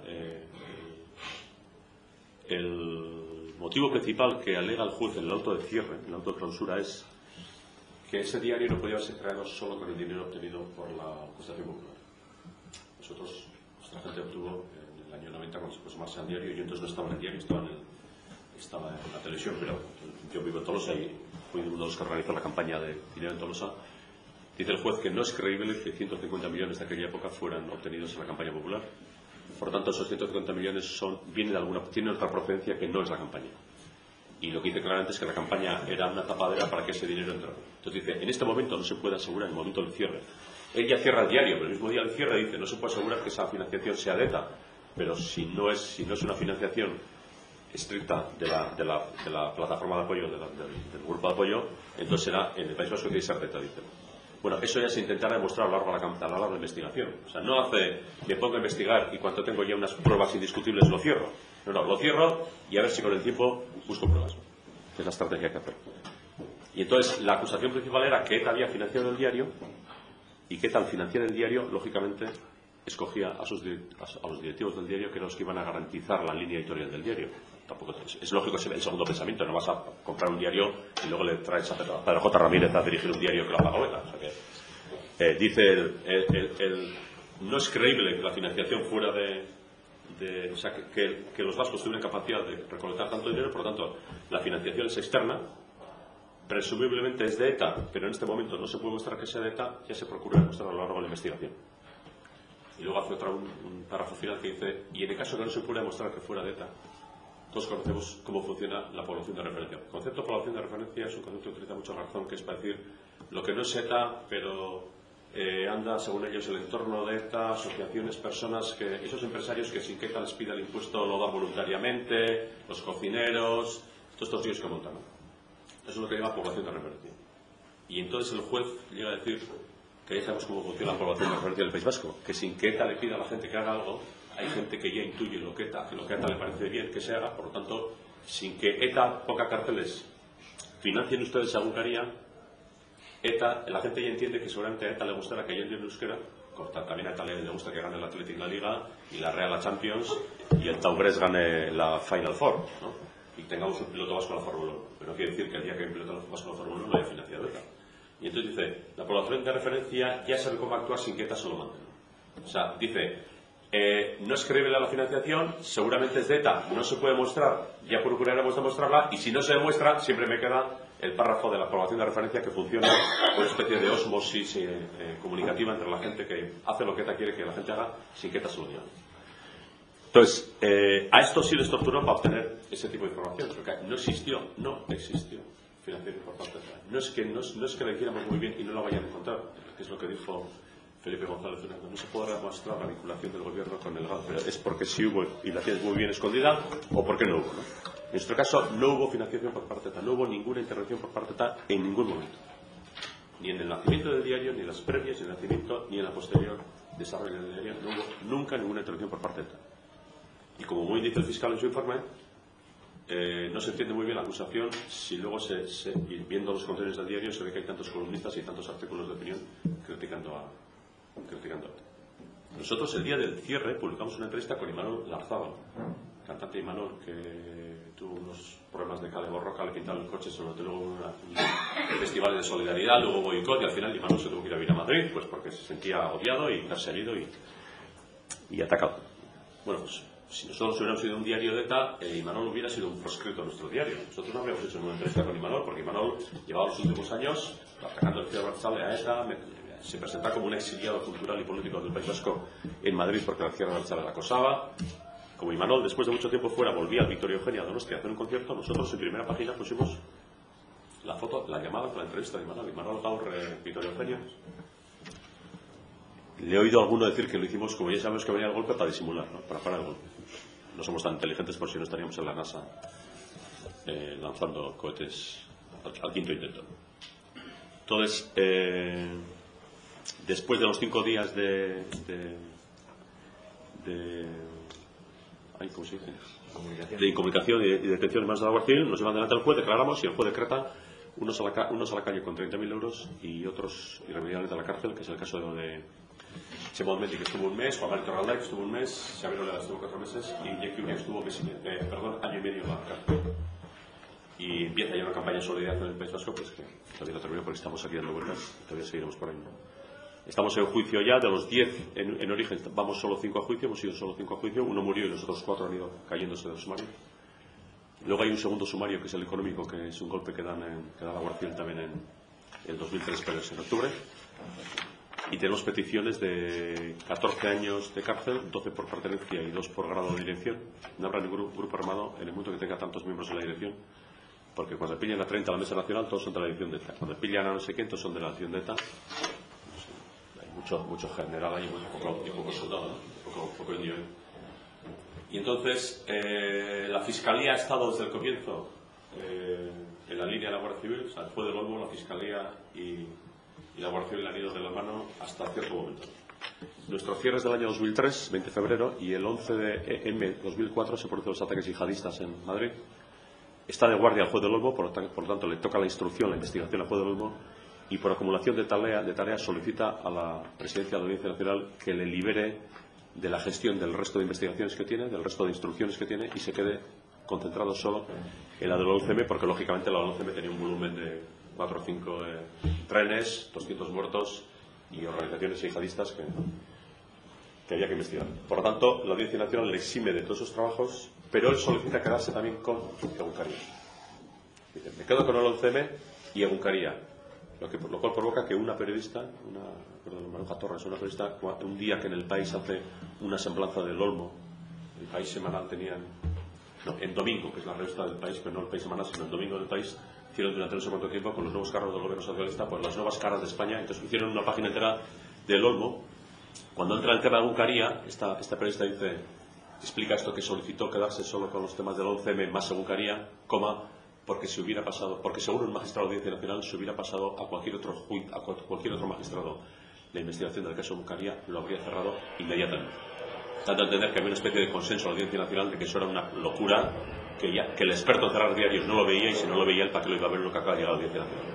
El motivo principal que alega el juez en el auto de cierre, en el auto de clausura, es que ese diario no podía ser creado solo con el dinero obtenido por la acusación popular. Nosotros, nuestra gente obtuvo en el año 90 cuando se puso en marcha el diario, yo entonces no estaba en el diario, estaba en la televisión, pero yo vivo en Tolosa y fui uno de los que organizó la campaña de dinero en Tolosa. Dice el juez que no es creíble que 150 millones de aquella época fueran obtenidos en la campaña popular. Por lo tanto, esos 150 millones tienen otra procedencia que no es la campaña. Y lo que dice claramente es que la campaña era una tapadera para que ese dinero entrara. Entonces dice, en este momento no se puede asegurar, en el momento del cierre. Él ya cierra el diario, pero el mismo día del cierre dice, no se puede asegurar que esa financiación sea de ETA. Pero si no es una financiación estricta de la plataforma de apoyo, del grupo de apoyo, entonces será en el País Vasco que ser ETA, dice. Bueno, eso ya se intentará demostrar a lo largo de la investigación. O sea, no me pongo a investigar y cuando tengo ya unas pruebas indiscutibles lo cierro. No, lo cierro y a ver si con el tiempo busco pruebas. Que es la estrategia que hacer. Y entonces la acusación principal era que ETA había financiado el diario y que ETA al financiar el diario, lógicamente, escogía a los directivos del diario que eran los que iban a garantizar la línea editorial del diario. Tampoco es lógico el segundo pensamiento, no vas a comprar un diario y luego le traes a Pedro J. Ramírez a dirigir un diario que lo paga ETA. O sea que, dice no es creíble que la financiación fuera o sea, que los vascos tuvieran capacidad de recolectar tanto dinero, por lo tanto la financiación es externa, presumiblemente es de ETA, pero en este momento no se puede mostrar que sea de ETA, ya se procura demostrar a lo largo de la investigación. Y luego hace un párrafo final que dice, y en el caso que no se pueda demostrar que fuera de ETA, todos conocemos cómo funciona la población de referencia. El concepto de población de referencia es un concepto que utiliza mucha razón, que es para decir lo que no es ETA, pero anda, según ellos, el entorno de ETA, asociaciones, personas, esos empresarios que sin que ETA les pida el impuesto lo dan voluntariamente, los cocineros, todos estos tíos que montan, ¿no? Eso es lo que llama población de referencia. Y entonces el juez llega a decir que ya sabemos cómo funciona la población de referencia del País Vasco, que sin que ETA le pida a la gente que haga algo, hay gente que ya intuye lo que ETA le parece bien que se haga, por lo tanto, sin que ETA ponga carteles, financien ustedes a Egunkaria, la gente ya entiende que seguramente a ETA le gustará que yo entienda euskera, también a ETA le gusta que gane el Athletic la Liga y la Real la Champions y el Taubres gane la Final Four, ¿no? Y tengamos un piloto vasco en la Fórmula 1, pero no quiere decir que el día que hay un piloto vasco en la Fórmula 1 no haya financiado ETA. Y entonces dice, la población de referencia ya sabe cómo actuar sin que ETA se lo mande. O sea, dice, No es creíble la financiación, seguramente es de ETA, no se puede mostrar, ya procuraremos demostrarla, y si no se demuestra, siempre me queda el párrafo de la aprobación de referencia que funciona como una especie de ósmosis comunicativa entre la gente que hace lo que ETA quiere que la gente haga sin que ETA se lo diga. Entonces, a esto sí les torturó para obtener ese tipo de información, porque no existió financiación por parte de ETA. No es que la hiciéramos muy bien y no la vayan a encontrar, que es lo que dijo Felipe González Fernando. No se podrá demostrar la vinculación del gobierno con el GAL, pero es porque sí hubo y la tienes muy bien escondida o porque no hubo, ¿no? En nuestro caso no hubo financiación por parte de ETA, no hubo ninguna intervención por parte de ETA en ningún momento. Ni en el nacimiento del diario, ni en las previas, ni en el nacimiento, ni en la posterior desarrollo del diario, no hubo nunca ninguna intervención por parte de ETA. Y como muy dice el fiscal en su informe, no se entiende muy bien la acusación si luego y viendo los contenidos del diario se ve que hay tantos columnistas y tantos artículos de opinión criticando a ETA. Nosotros el día del cierre publicamos una entrevista con Imanol Larzábal, cantante Imanol, que tuvo unos problemas de cale borroca, le pintaron el coche, se lo luego un festival de solidaridad, luego boicot, y al final Imanol se tuvo que ir a vivir a Madrid pues porque se sentía odiado y perseguido y atacado. Bueno, pues si nosotros hubiéramos sido un diario de ETA, Imanol hubiera sido un proscrito de nuestro diario. Nosotros no habríamos hecho una entrevista con Imanol, porque Imanol llevaba los últimos años atacando el Cierre Abertzale a ETA, se presentaba como un exiliado cultural y político del País Vasco en Madrid porque el Cierre Abertzale la acosaba. Como Imanol, después de mucho tiempo fuera, volvía al Victoria Eugenia a Donostia a hacer un concierto, nosotros en primera página pusimos la foto, la llamada, la entrevista de Imanol Gaur, Victoria Eugenia. Le he oído a alguno decir que lo hicimos, como ya sabemos que venía el golpe, para disimular, ¿no? Para parar el golpe. No somos tan inteligentes por si no estaríamos en la NASA lanzando cohetes al quinto intento. Entonces, después de los 5 días de ¿cómo se dice? De incomunicación y de detención en manos de la Guardia Civil, nos llevan delante del juez, declaramos y el juez decreta unos a la calle con 30.000 euros y otros irremediablemente a la cárcel, que es el caso de Chemón Mendy, que estuvo un mes, Juan Manuel Torralday, que estuvo un mes, Xavier Olea estuvo 4 meses y Jackie Uria estuvo año y medio en la cárcel. Y empieza ya una campaña de solidaridad en el País Vasco, pues que todavía no terminó porque estamos aquí dando vueltas, todavía seguiremos por ahí, ¿no? Estamos en juicio ya, de los 10 en origen, vamos solo 5 a juicio, hemos ido solo 5 a juicio, uno murió y los otros 4 han ido cayéndose del sumario. Luego hay un segundo sumario que es el económico, que es un golpe que da la Guardia Civil también en el 2003, pero es en octubre. Y tenemos peticiones de 14 años de cárcel, 12 por pertenencia y 2 por grado de dirección. No habrá ningún grupo armado en el momento que tenga tantos miembros en la dirección, porque cuando pillan a 30 a la mesa nacional, todos son de la dirección de ETA. Cuando pillan a no sé quién, todos son de la dirección de ETA. Mucho general ahí, poco soldado, ¿no? poco indio. Y entonces la Fiscalía ha estado desde el comienzo en la línea de la Guardia Civil, o sea, el juez del Olmo, la Fiscalía y la Guardia Civil han ido de la mano hasta cierto momento. Nuestro cierre es del año 2003, 20 de febrero, y el 11 de 2004 se producen los ataques yihadistas en Madrid. Está de guardia el juez del Olmo, por lo tanto le toca la instrucción, la investigación al juez del Olmo, y por acumulación de tareas solicita a la Presidencia de la Audiencia Nacional que le libere de la gestión del resto de investigaciones que tiene, del resto de instrucciones que tiene, y se quede concentrado solo en la del 11M, porque lógicamente la del 11M tenía un volumen de 4 o 5 trenes, 200 muertos y organizaciones yihadistas que había que investigar. Por lo tanto, la Audiencia Nacional le exime de todos esos trabajos, pero él solicita quedarse también con Egunkaria. Dice, me quedo con el 11M y Egunkaria. Lo cual provoca que una periodista, Maruja Torres, una periodista, un día que en El País hace una semblanza del Olmo, El País semanal en domingo, que es la revista del País, pero no El País semanal, sino el domingo del País, hicieron durante no sé cuánto tiempo con los nuevos cargos del gobierno socialista, pues las nuevas caras de España. Entonces hicieron una página entera del Olmo. Cuando entra el tema de Egunkaria, esta periodista explica esto, que solicitó quedarse solo con los temas del 11M más Egunkaria, porque se hubiera pasado, porque según un magistrado de Audiencia Nacional se hubiera pasado a cualquier otro magistrado la investigación del caso Egunkaria, lo habría cerrado inmediatamente. Dando a entender que había una especie de consenso en la Audiencia Nacional de que eso era una locura, que el experto en cerrar diarios no lo veía, y si no lo veía, el para qué lo iba a ver lo que acaba de llegar a la Audiencia Nacional.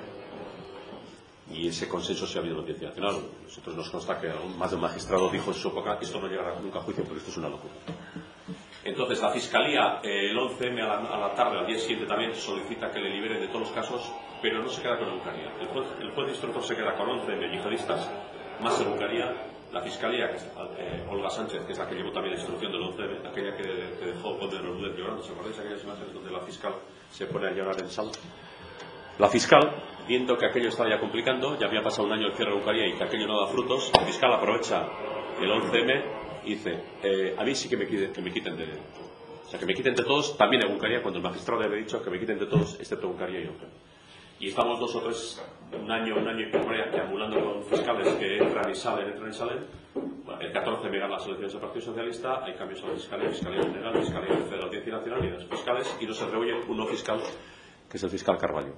Y ese consenso se ha habido en la Audiencia Nacional. Nosotros nos consta que más de un magistrado dijo en su época que esto no llegará nunca a juicio porque esto es una locura. Entonces la Fiscalía el 11M a la tarde, al día siguiente, también solicita que le liberen de todos los casos, pero no se queda con Egunkaria. El juez instructor se queda con 11 yihadistas más Egunkaria la Fiscalía, Olga Sánchez, que es la que llevó también la instrucción del 11M, aquella que dejó Conde de Rodríguez llorando, ¿os acordáis de aquellas imágenes donde la fiscal se pone a llorar en sala? La fiscal, viendo que aquello estaba ya complicando, ya había pasado un año el cierre de Egunkaria y que aquello no da frutos, la fiscal aprovecha el 11M y dice, a mí sí que me quiten de... O sea, que me quiten de todos, también Egunkaria, cuando el magistrado le había dicho que me quiten de todos, excepto Egunkaria y 11M. Y estamos 2 o 3, un año y pico ambulando con fiscales que entran y salen. Bueno, el 14 me ganan las elecciones del Partido Socialista, hay cambios a la Fiscalía General, Fiscalía de la Audiencia Nacional y de los fiscales, y no se reúne un nuevo fiscal, que es el fiscal Carballo.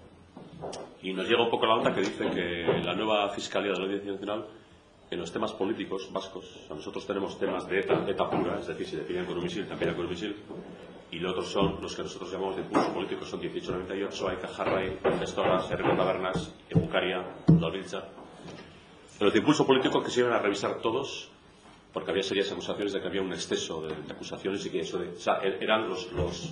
Y nos llega un poco la onda que dice que la nueva Fiscalía de la Audiencia Nacional, en los temas políticos vascos, o sea, nosotros tenemos temas de ETA pura, es decir, si te pillan con un misil, también con un misil, y los otros son los que nosotros llamamos de impulso político, son 1898, Aika Jarray, Gestoras, Herrero Tabernas, Egunkaria, Dolbiltza. Los de impulso político que se iban a revisar todos, porque había serias acusaciones de que había un exceso de acusaciones y que eso o sea, eran los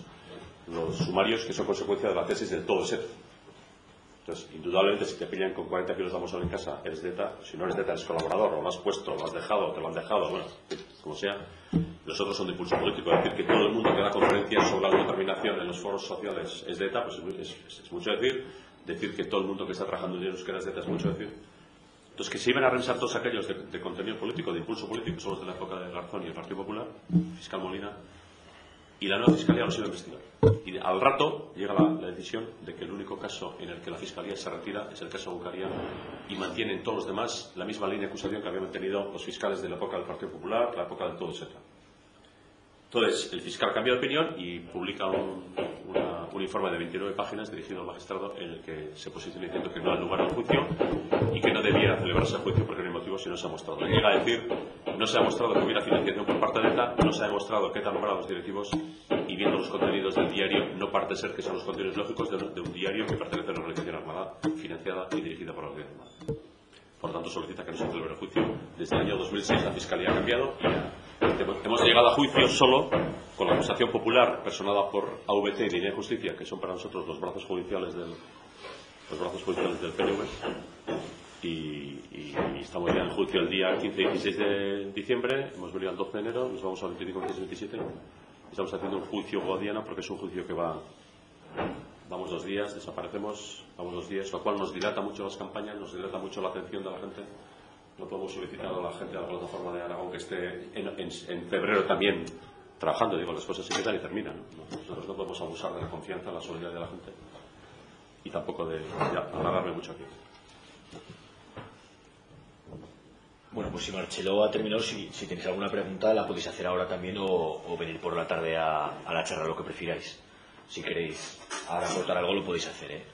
sumarios que son consecuencia de la tesis del todo es ETA. Entonces, indudablemente, si te pillan con 40 kilos de Amosol en casa, eres de ETA. Si no eres de ETA, eres colaborador, o lo has puesto, lo has dejado, te lo han dejado, bueno, como sea. Los otros son de impulso político. Es decir, que todo el mundo que da conferencias sobre la autodeterminación en los foros sociales es de ETA, pues es mucho decir que todo el mundo que está trabajando en euskera es de ETA es mucho decir. Entonces, que se iban a revisar todos aquellos de contenido político, de impulso político, son los de la época de Garzón y el Partido Popular, fiscal Molina, y la nueva Fiscalía los iba a investigar. Y al rato llega la decisión de que el único caso en el que la Fiscalía se retira es el caso Egunkaria y mantienen todos los demás la misma línea de acusación que habían mantenido los fiscales de la época del Partido Popular, la época del todo ETA. Entonces, el fiscal cambia de opinión y publica un informe de 29 páginas dirigido al magistrado en el que se posiciona diciendo que no ha lugar al juicio y que no debía celebrarse el juicio porque no hay motivo si no se ha mostrado. Le llega a decir, no se ha mostrado que hubiera financiación por parte de ETA, no se ha demostrado que ETA nombrado a los directivos y viendo los contenidos del diario no parece ser que son los contenidos lógicos de un diario que pertenece a una organización armada, financiada y dirigida por la Organización Armada. Por tanto, solicita que no se celebre el juicio. Desde el año 2006 la Fiscalía ha cambiado y hemos llegado a juicio solo con la acusación popular personada por AVT y Línea de Justicia, que son para nosotros los brazos judiciales del PNV. Y estamos ya en juicio el día 15 y 16 de diciembre, hemos venido al 12 de enero, nos vamos al 25, 26, 27. Estamos haciendo un juicio guadiana porque es un juicio que vamos 2 días, desaparecemos, vamos 2 días, lo cual nos dilata mucho las campañas, nos dilata mucho la atención de la gente. No podemos solicitar a la gente de la plataforma de Aragón que esté en febrero también trabajando. Digo, las cosas se quedan y terminan, ¿no? Nosotros no podemos abusar de la confianza, la solidaridad de la gente y tampoco de alargarme mucho aquí. Bueno, pues si Marcelo ha terminado, si tenéis alguna pregunta la podéis hacer ahora también o venir por la tarde a la charla, lo que prefiráis. Si queréis ahora aportar algo lo podéis hacer, ¿eh?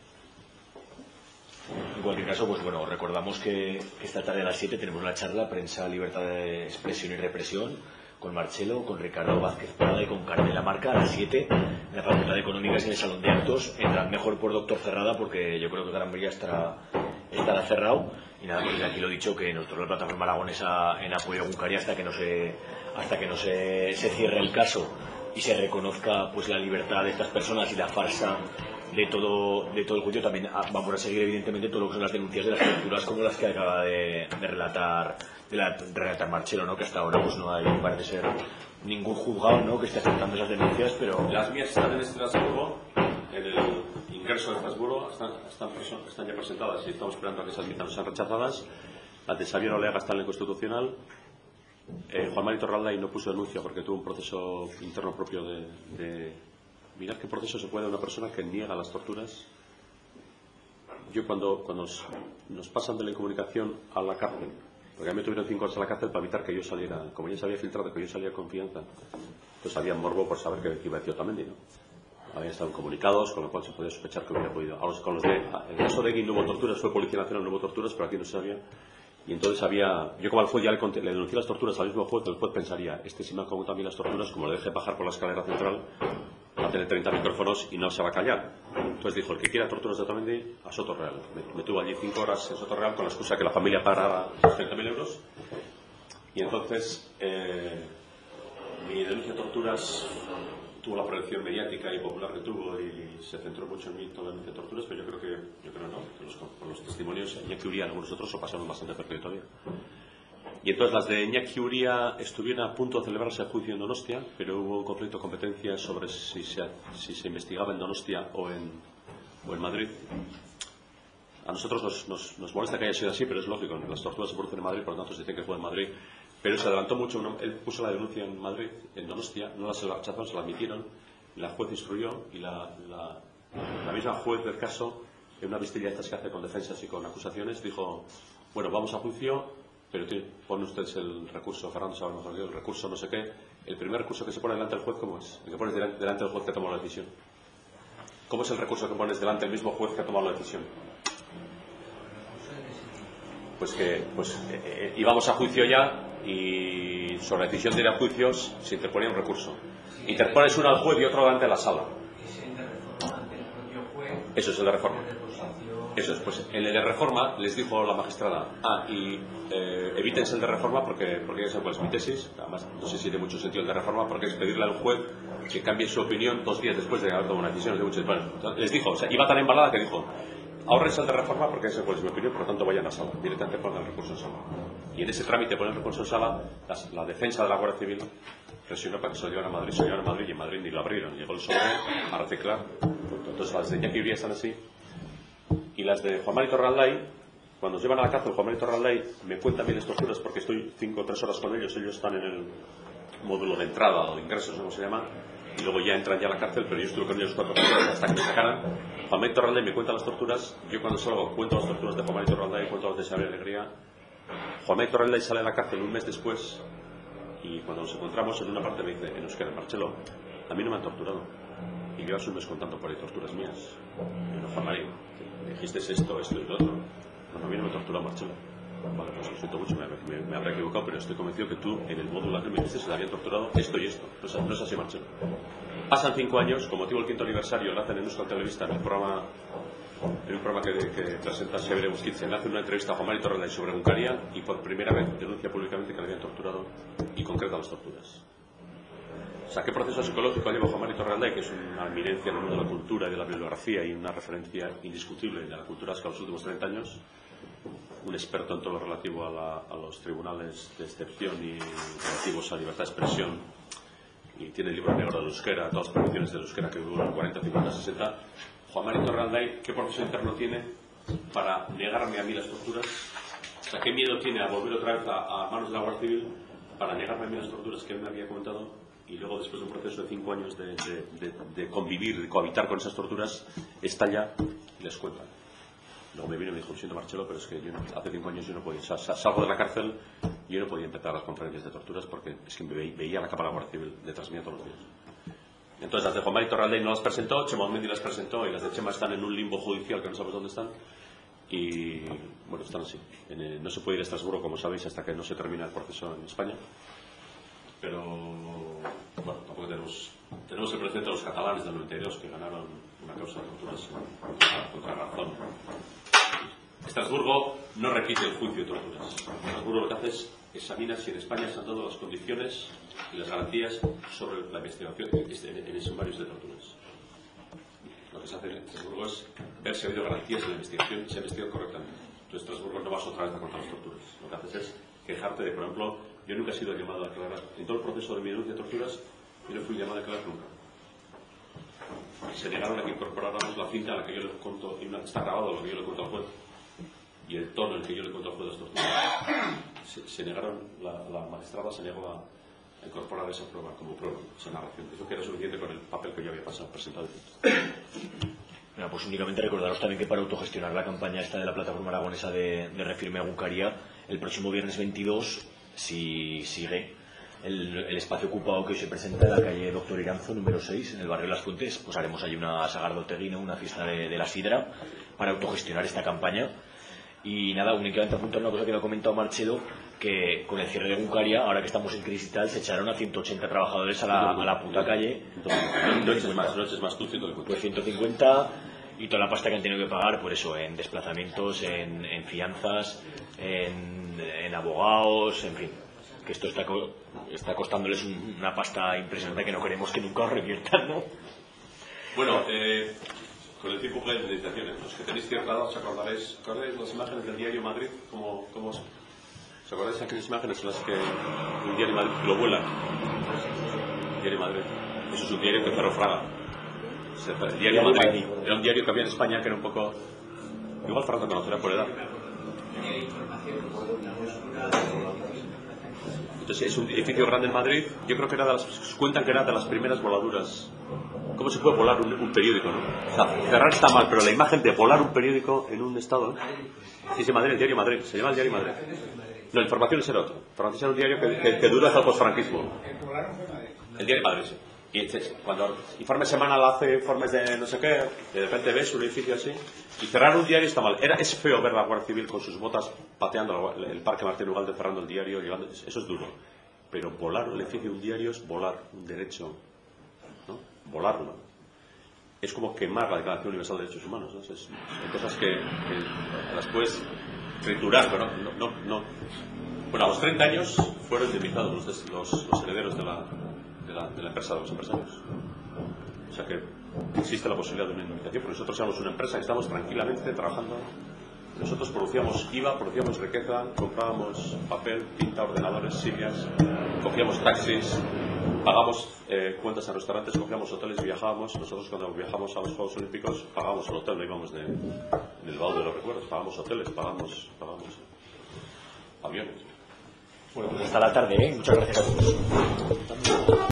En cualquier caso, pues bueno, recordamos que esta tarde a las 7 tenemos la charla Prensa, Libertad de Expresión y Represión con Marcelo, con Ricardo Vázquez Prada y con Carmela Marca a las 7 en la Facultad de Económicas en el Salón de Actos. Entrad mejor por Doctor Cerrada porque yo creo que Gran Vía estará cerrado. Y nada, pues aquí lo he dicho, que nosotros la plataforma aragonesa en apoyo a Egunkaria hasta que no se cierre el caso y se reconozca pues la libertad de estas personas y la farsa de todo el juicio, también vamos a seguir evidentemente todo lo que son las denuncias de las torturas como las que acaba de relatar Marcelo, ¿no? Que hasta ahora pues no hay, parece ser, ningún juzgado, ¿no?, que esté aceptando esas denuncias, pero las mías están en Estrasburgo, en el ingreso de Estrasburgo, están ya presentadas y estamos esperando a que se admitan, no sean rechazadas. Las de Xavier Oleaga están en el Constitucional. Juan Mari Torralday no puso denuncia porque tuvo un proceso interno propio de mirad qué proceso se puede de una persona que niega las torturas. Yo cuando nos pasan de la incomunicación a la cárcel, porque a mí me tuvieron 5 horas a la cárcel para evitar que yo saliera, como ya se había filtrado que yo salía con confianza, pues había morbo por saber que iba a decir Otamendi, ¿no? Habían estado comunicados, con lo cual se podía sospechar que hubiera podido. En el caso de Egui no hubo torturas, fue Policía Nacional, no hubo torturas, pero aquí no se sabía. Y entonces yo como al juez ya le denuncié las torturas al mismo juez, el juez pensaría, si me ha contado también las torturas, como le deje bajar por la escalera central, va a tener 30 micrófonos y no se va a callar. Entonces dijo, el que quiera torturas de Otamendi, a Soto Real. Me tuvo allí 5 horas en Soto Real con la excusa que la familia pagaba 30.000 euros. Y entonces mi denuncia de torturas tuvo la proyección mediática y popular que tuvo y se centró mucho en mí toda la denuncia de torturas, pero yo creo no, que con los testimonios ya que hubiera algunos otros o pasaron bastante perpetuo todavía. Y entonces las de Iñaki Uría estuvieron a punto de celebrarse el juicio en Donostia, pero hubo un conflicto de competencia sobre si se investigaba en Donostia o en Madrid. A nosotros nos molesta que haya sido así, pero es lógico. Las torturas se producen en Madrid, por lo tanto se dice que fue en Madrid. Pero se adelantó mucho. Él puso la denuncia en Madrid, en Donostia, no se la rechazaron, se la admitieron. La juez instruyó y la misma juez del caso, en una vistilla de estas que hace con defensas y con acusaciones, dijo: bueno, vamos a juicio, pero pone ustedes el recurso, Fernando sabe mejor que yo, el recurso no sé qué. El primer recurso que se pone delante del juez, ¿cómo es? El que pones delante del juez que tomó la decisión. ¿Cómo es el recurso que pones delante del mismo juez que ha tomado la decisión? Pues íbamos a juicio ya, y sobre la decisión de ir a juicios se interponía un recurso. Interpones uno al juez y otro delante de la sala. Eso es el de reforma. Eso es, pues en el de reforma les dijo la magistrada: evítense el de reforma porque ya saben cuál es mi tesis. Además, no sé si tiene mucho sentido el de reforma, porque es pedirle al juez que cambie su opinión 2 días después de haber tomado una decisión. Les dijo, o sea, iba tan embalada que dijo: ahorrense el de reforma porque ya saben cuál es mi opinión, por lo tanto vayan a sala. Directamente ponen el recurso en sala. Y en ese trámite ponen el recurso en sala, la defensa de la Guardia Civil presionó para que se lo llevaran a Madrid. Se lo llevaron a Madrid y en Madrid ni lo abrieron. Llegó el sobre a reciclar. Entonces las de Iñaki Uría están así. Y las de Juan Mari Torralday, cuando nos llevan a la cárcel, Juan Mari Torralday me cuenta bien las torturas porque estoy 5 o 3 horas con ellos. Ellos están en el módulo de entrada o de ingresos, no sé cómo se llama, y luego ya entran ya a la cárcel, pero yo estuve con ellos 4 horas hasta que me sacaran. Juan Mari Torralday me cuenta las torturas. Yo cuando salgo cuento las torturas de Juan Mari Torralday, cuento las de Isabel Alegría. Juan Mari Torralday sale de la cárcel un mes después, y cuando nos encontramos en una parte me dice en euskera: Marcelo, a mí no me han torturado. Y llevas un mes contando por ahí torturas mías. Y no, Juan Mari, me dijiste esto y lo otro. Bueno, a mí no me torturó, Marcelo. Vale, pues lo siento mucho, me habré equivocado, pero estoy convencido que tú en el módulo que me dijiste se le habían torturado esto y esto. No es así, Marcelo. Pasan 5 años, con motivo del 5º aniversario, lo hacen en Euskal Telebista, en un programa que presenta Xavier Busquitzen, le hacen una entrevista a Juan Mari Torralday sobre Egunkaria y por primera vez denuncia públicamente que le habían torturado y concreta las torturas. O sea, ¿qué proceso psicológico lleva Juan Mari Torralday, que es una eminencia en el mundo de la cultura y de la bibliografía y una referencia indiscutible de la cultura vasca de los últimos 30 años? Un experto en todo lo relativo a los tribunales de excepción y relativos a libertad de expresión, y tiene el libro negro del euskera, todas las prohibiciones del euskera que duran 40, 50, 60. Juan Mari Torralday, ¿qué proceso interno tiene para negarme a mí las torturas? O sea, ¿qué miedo tiene a volver otra vez a manos de la Guardia Civil para negarme a mí las torturas que él me había comentado? Y luego, después de un proceso de 5 años de convivir, de cohabitar con esas torturas, estalla y les cuenta. Luego me vino y me dijo: siento, Marcelo, pero es que hace 5 años yo no podía, salgo de la cárcel y yo no podía empezar las conferencias de torturas porque es que me veía la capa de la Guardia Civil detrás mía todos los días. Entonces las de Juan Mari Torralday no las presentó, Chema Osmendi las presentó, y las de Chema están en un limbo judicial que no sabemos dónde están. Y bueno, están así. No se puede ir a Estrasburgo, como sabéis, hasta que no se termine el proceso en España. Pero bueno, tampoco tenemos el precedente de los catalanes del 92 que ganaron una causa de torturas contra razón. Estrasburgo no repite el juicio de torturas. Estrasburgo lo que hace es examina si en España se han dado las condiciones y las garantías sobre la investigación en sumarios de torturas. Lo que se hace en Estrasburgo es ver si ha habido garantías en la investigación y se ha investigado correctamente. Entonces Estrasburgo no vas otra vez a contar las torturas. Lo que haces es quejarte de, por ejemplo, yo nunca he sido llamado a declarar. En todo el proceso de mi denuncia de torturas, yo no fui llamado a declarar nunca. Se negaron a que incorporáramos la cinta a la que yo le cuento, y está grabado lo que yo le cuento al juez, y el tono en el que yo le cuento al juez las torturas. Se negaron, la magistrada se negó a incorporar esa prueba como prueba, esa narración. Eso que era suficiente con el papel que yo había presentado. Bueno, pues únicamente recordaros también que para autogestionar la campaña esta de la plataforma aragonesa de Refirme Egunkaria, el próximo viernes 22, si sigue el espacio ocupado que hoy se presenta en la calle Doctor Iranzo, número 6, en el barrio de Las Fuentes, pues haremos allí una sagardoteguina, una fiesta de la sidra, para autogestionar esta campaña. Y nada, únicamente apuntar una cosa que me ha comentado Marcelo, que con el cierre de Egunkaria, ahora que estamos en crisis y tal, se echaron a 180 trabajadores a la puta calle. Noches más, tú 150. Pues 150, y toda la pasta que han tenido que pagar, por eso, en desplazamientos, en fianzas, en abogados, en fin. Que esto está costándoles una pasta impresionante que no queremos que nunca os reviertan, ¿no? Bueno, con el tiempo de indemnizaciones, los que tenéis cierrados, ¿acordaréis las imágenes del diario Madrid? ¿Cómo ¿Os acordáis de aquellas imágenes en las que un diario Madrid lo vuelan? Diario Madrid. Eso es un diario que cerró Fraga. El diario Madrid era un diario que había en España que era un poco... Igual Fernando conocerá por edad. Entonces es un edificio grande en Madrid. Yo creo que era cuentan que era de las primeras voladuras. ¿Cómo se puede volar un periódico, no? O sea, cerrar está mal, pero la imagen de volar un periódico en un estado, ¿no? Sí, se Madrid, el diario Madrid. Se llama el diario Madrid. No, Informaciones era otro. Informaciones era un diario que dura hasta el posfranquismo. El diario Madrid, sí. Y cuando informe semanal hace informes de no sé qué, de repente ves un edificio así, y cerrar un diario está mal. Es feo ver la Guardia Civil con sus botas pateando el Parque Martín Ugalde, cerrando el diario, eso es duro. Pero volar el edificio de un diario es volar un derecho, ¿no? Volarlo. Es como quemar la Declaración Universal de Derechos Humanos, ¿no? Hay cosas que las puedes triturar, pero no. Bueno, a los 30 años fueron indemnizados los herederos de la empresa de los empresarios. O sea que existe la posibilidad de una indemnización, porque nosotros éramos una empresa que estamos tranquilamente trabajando. Nosotros producíamos IVA, producíamos riqueza, comprábamos papel, tinta, ordenadores, sillas, cogíamos taxis, pagamos cuentas a restaurantes, cogíamos hoteles, viajábamos. Nosotros cuando viajamos a los Juegos Olímpicos pagábamos el hotel, no íbamos del baúl de los recuerdos, pagábamos hoteles, pagábamos aviones. Bueno, pues hasta la tarde, ¿eh? Muchas gracias a todos.